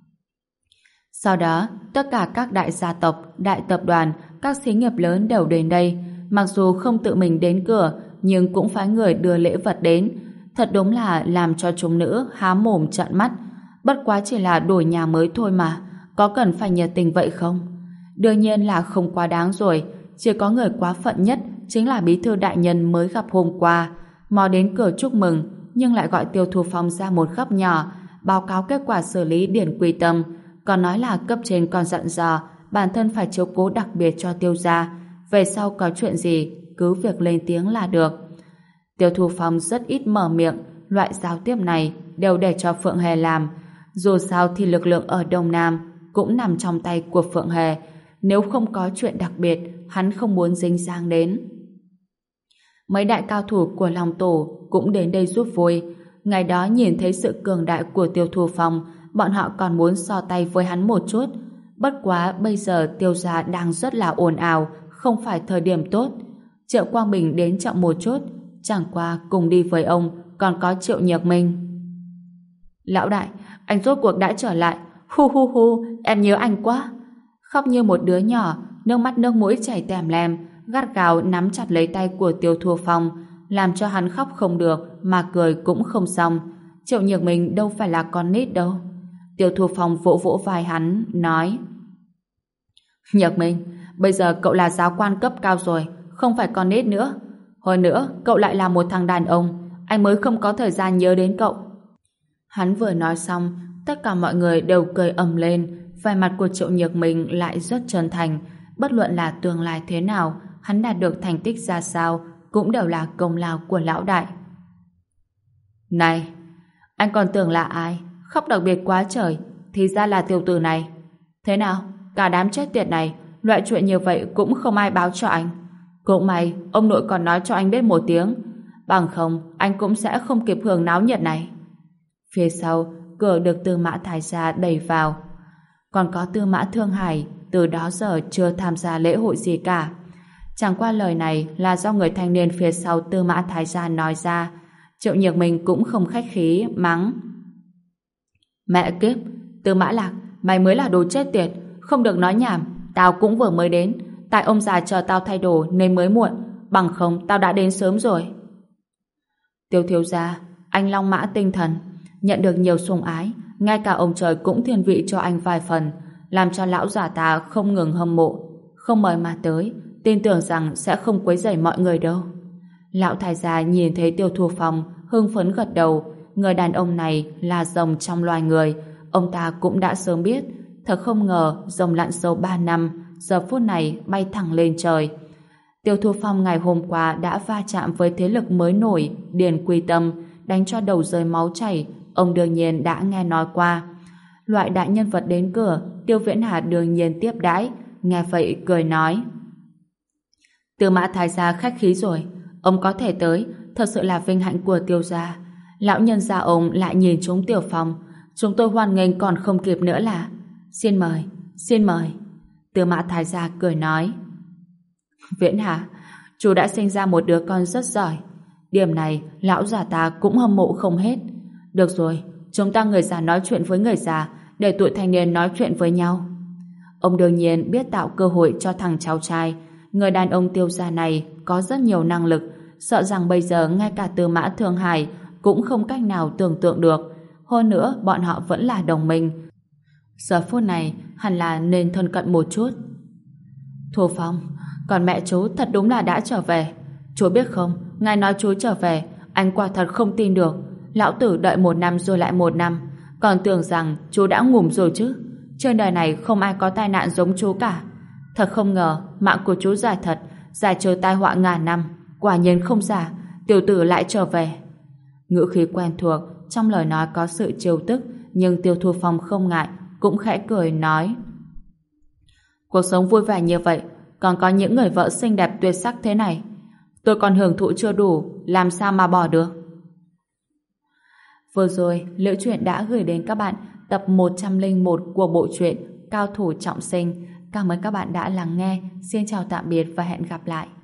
Sau đó, tất cả các đại gia tộc, đại tập đoàn, các xí nghiệp lớn đều đến đây. Mặc dù không tự mình đến cửa, nhưng cũng phái người đưa lễ vật đến. Thật đúng là làm cho chúng nữ há mồm trợn mắt. Bất quá chỉ là đổi nhà mới thôi mà, có cần phải nhiệt tình vậy không? Đương nhiên là không quá đáng rồi. Chỉ có người quá phận nhất chính là bí thư đại nhân mới gặp hôm qua. Mò đến cửa chúc mừng, nhưng lại gọi Tiêu Thu Phong ra một góc nhỏ, báo cáo kết quả xử lý Điển Quy Tâm. Còn nói là cấp trên còn dặn dò bản thân phải chiếu cố đặc biệt cho Tiêu gia, về sau có chuyện gì cứ việc lên tiếng là được. Tiêu Thu Phong rất ít mở miệng, loại giao tiếp này đều để cho Phượng Hề làm. Dù sao thì lực lượng ở Đông Nam cũng nằm trong tay của Phượng Hề, nếu không có chuyện đặc biệt hắn không muốn dính dáng đến. Mấy đại cao thủ của Long Tổ cũng đến đây giúp vui. Ngày đó nhìn thấy sự cường đại của Tiêu Thu Phong, bọn họ còn muốn so tay với hắn một chút. Bất quá bây giờ Tiêu gia đang rất là ồn ào, không phải thời điểm tốt. Triệu Quang Bình đến chậm một chút, chẳng qua cùng đi với ông còn có Triệu Nhược Minh. Lão đại, anh rốt cuộc đã trở lại. Hu hu hu, em nhớ anh quá. Khóc như một đứa nhỏ, nước mắt nước mũi chảy tèm lem, gắt gao nắm chặt lấy tay của Tiêu Thu Phong, làm cho hắn khóc không được mà cười cũng không xong. Triệu Nhược Minh đâu phải là con nít đâu. Tiêu Thu Phong vỗ vỗ vai hắn, nói: Nhược Minh, bây giờ cậu là giáo quan cấp cao rồi, không phải con nít nữa. Hơn nữa, cậu lại là một thằng đàn ông, anh mới không có thời gian nhớ đến cậu. Hắn vừa nói xong, tất cả mọi người đều cười ầm lên. Vẻ mặt của Triệu Nhược Minh lại rất chân thành. Bất luận là tương lai thế nào, hắn đạt được thành tích ra sao, cũng đều là công lao của lão đại. Này, anh còn tưởng là ai? Khóc đặc biệt quá trời, thì ra là tiểu tử này. Thế nào? Cả đám chết tiệt này, loại chuyện như vậy cũng không ai báo cho anh. Cũng may, ông nội còn nói cho anh biết một tiếng. Bằng không, anh cũng sẽ không kịp hưởng náo nhiệt này. Phía sau, cửa được Tư Mã Thái Gia đẩy vào. Còn có Tư Mã Thương Hải, từ đó giờ chưa tham gia lễ hội gì cả. Chẳng qua lời này là do người thanh niên phía sau Tư Mã Thái Gia nói ra. Triệu Nhược Minh cũng không khách khí, mắng. Mẹ kiếp, Tư Mã Lạc, mày mới là đồ chết tiệt, không được nói nhảm, tao cũng vừa mới đến, tại ông già chờ tao thay đồ nên mới muộn, bằng không tao đã đến sớm rồi. Tiêu thiếu gia, anh long mã tinh thần, nhận được nhiều sủng ái, ngay cả ông trời cũng thiên vị cho anh vài phần, làm cho lão già ta không ngừng hâm mộ, không mời mà tới, tin tưởng rằng sẽ không quấy rầy mọi người đâu. Lão thái gia nhìn thấy Tiêu Thu Phong, hưng phấn gật đầu, người đàn ông này là rồng trong loài người, ông ta cũng đã sớm biết. Thật không ngờ rồng lặn sâu 3 năm, giờ phút này bay thẳng lên trời. Tiêu Thu Phong ngày hôm qua đã va chạm với thế lực mới nổi, Điền Quy Tâm, đánh cho đầu rơi máu chảy, ông đương nhiên đã nghe nói qua. Loại đại nhân vật đến cửa, Tiêu Viễn Hà đương nhiên tiếp đãi, nghe vậy cười nói. Tư Mã Thái gia khách khí rồi, ông có thể tới, thật sự là vinh hạnh của Tiêu gia. Lão nhân gia ông lại nhìn chúng Tiểu Phong, chúng tôi hoan nghênh còn không kịp nữa là. Xin mời, xin mời. Tư Mã Thái gia cười nói. Viễn Hà, chú đã sinh ra một đứa con rất giỏi. Điểm này lão già ta cũng hâm mộ không hết. Được rồi, chúng ta người già nói chuyện với người già, để tụi thanh niên nói chuyện với nhau. Ông đương nhiên biết tạo cơ hội cho thằng cháu trai. Người đàn ông Tiêu gia này có rất nhiều năng lực, sợ rằng bây giờ ngay cả Tư Mã Thương Hải cũng không cách nào tưởng tượng được. Hơn nữa, bọn họ vẫn là đồng minh. Giờ phút này hẳn là nên thân cận một chút. Thu Phong, còn mẹ chú thật đúng là đã trở về. Chú biết không, ngài nói chú trở về, anh quả thật không tin được. Lão tử đợi 1 năm rồi lại 1 năm, còn tưởng rằng chú đã ngủm rồi chứ. Trên đời này không ai có tai nạn giống chú cả. Thật không ngờ, mạng của chú dài thật, dài trừ tai họa ngàn năm. Quả nhiên không giả, tiểu tử lại trở về. Ngữ khí quen thuộc, trong lời nói có sự trêu tức, nhưng Tiêu Thu Phong không ngại, cũng khẽ cười nói. Cuộc sống vui vẻ như vậy, còn có những người vợ xinh đẹp tuyệt sắc thế này. Tôi còn hưởng thụ chưa đủ, làm sao mà bỏ được. Vừa rồi, Liễu Chuyện đã gửi đến các bạn tập 101 của bộ truyện Cao Thủ Trọng Sinh. Cảm ơn các bạn đã lắng nghe. Xin chào tạm biệt và hẹn gặp lại.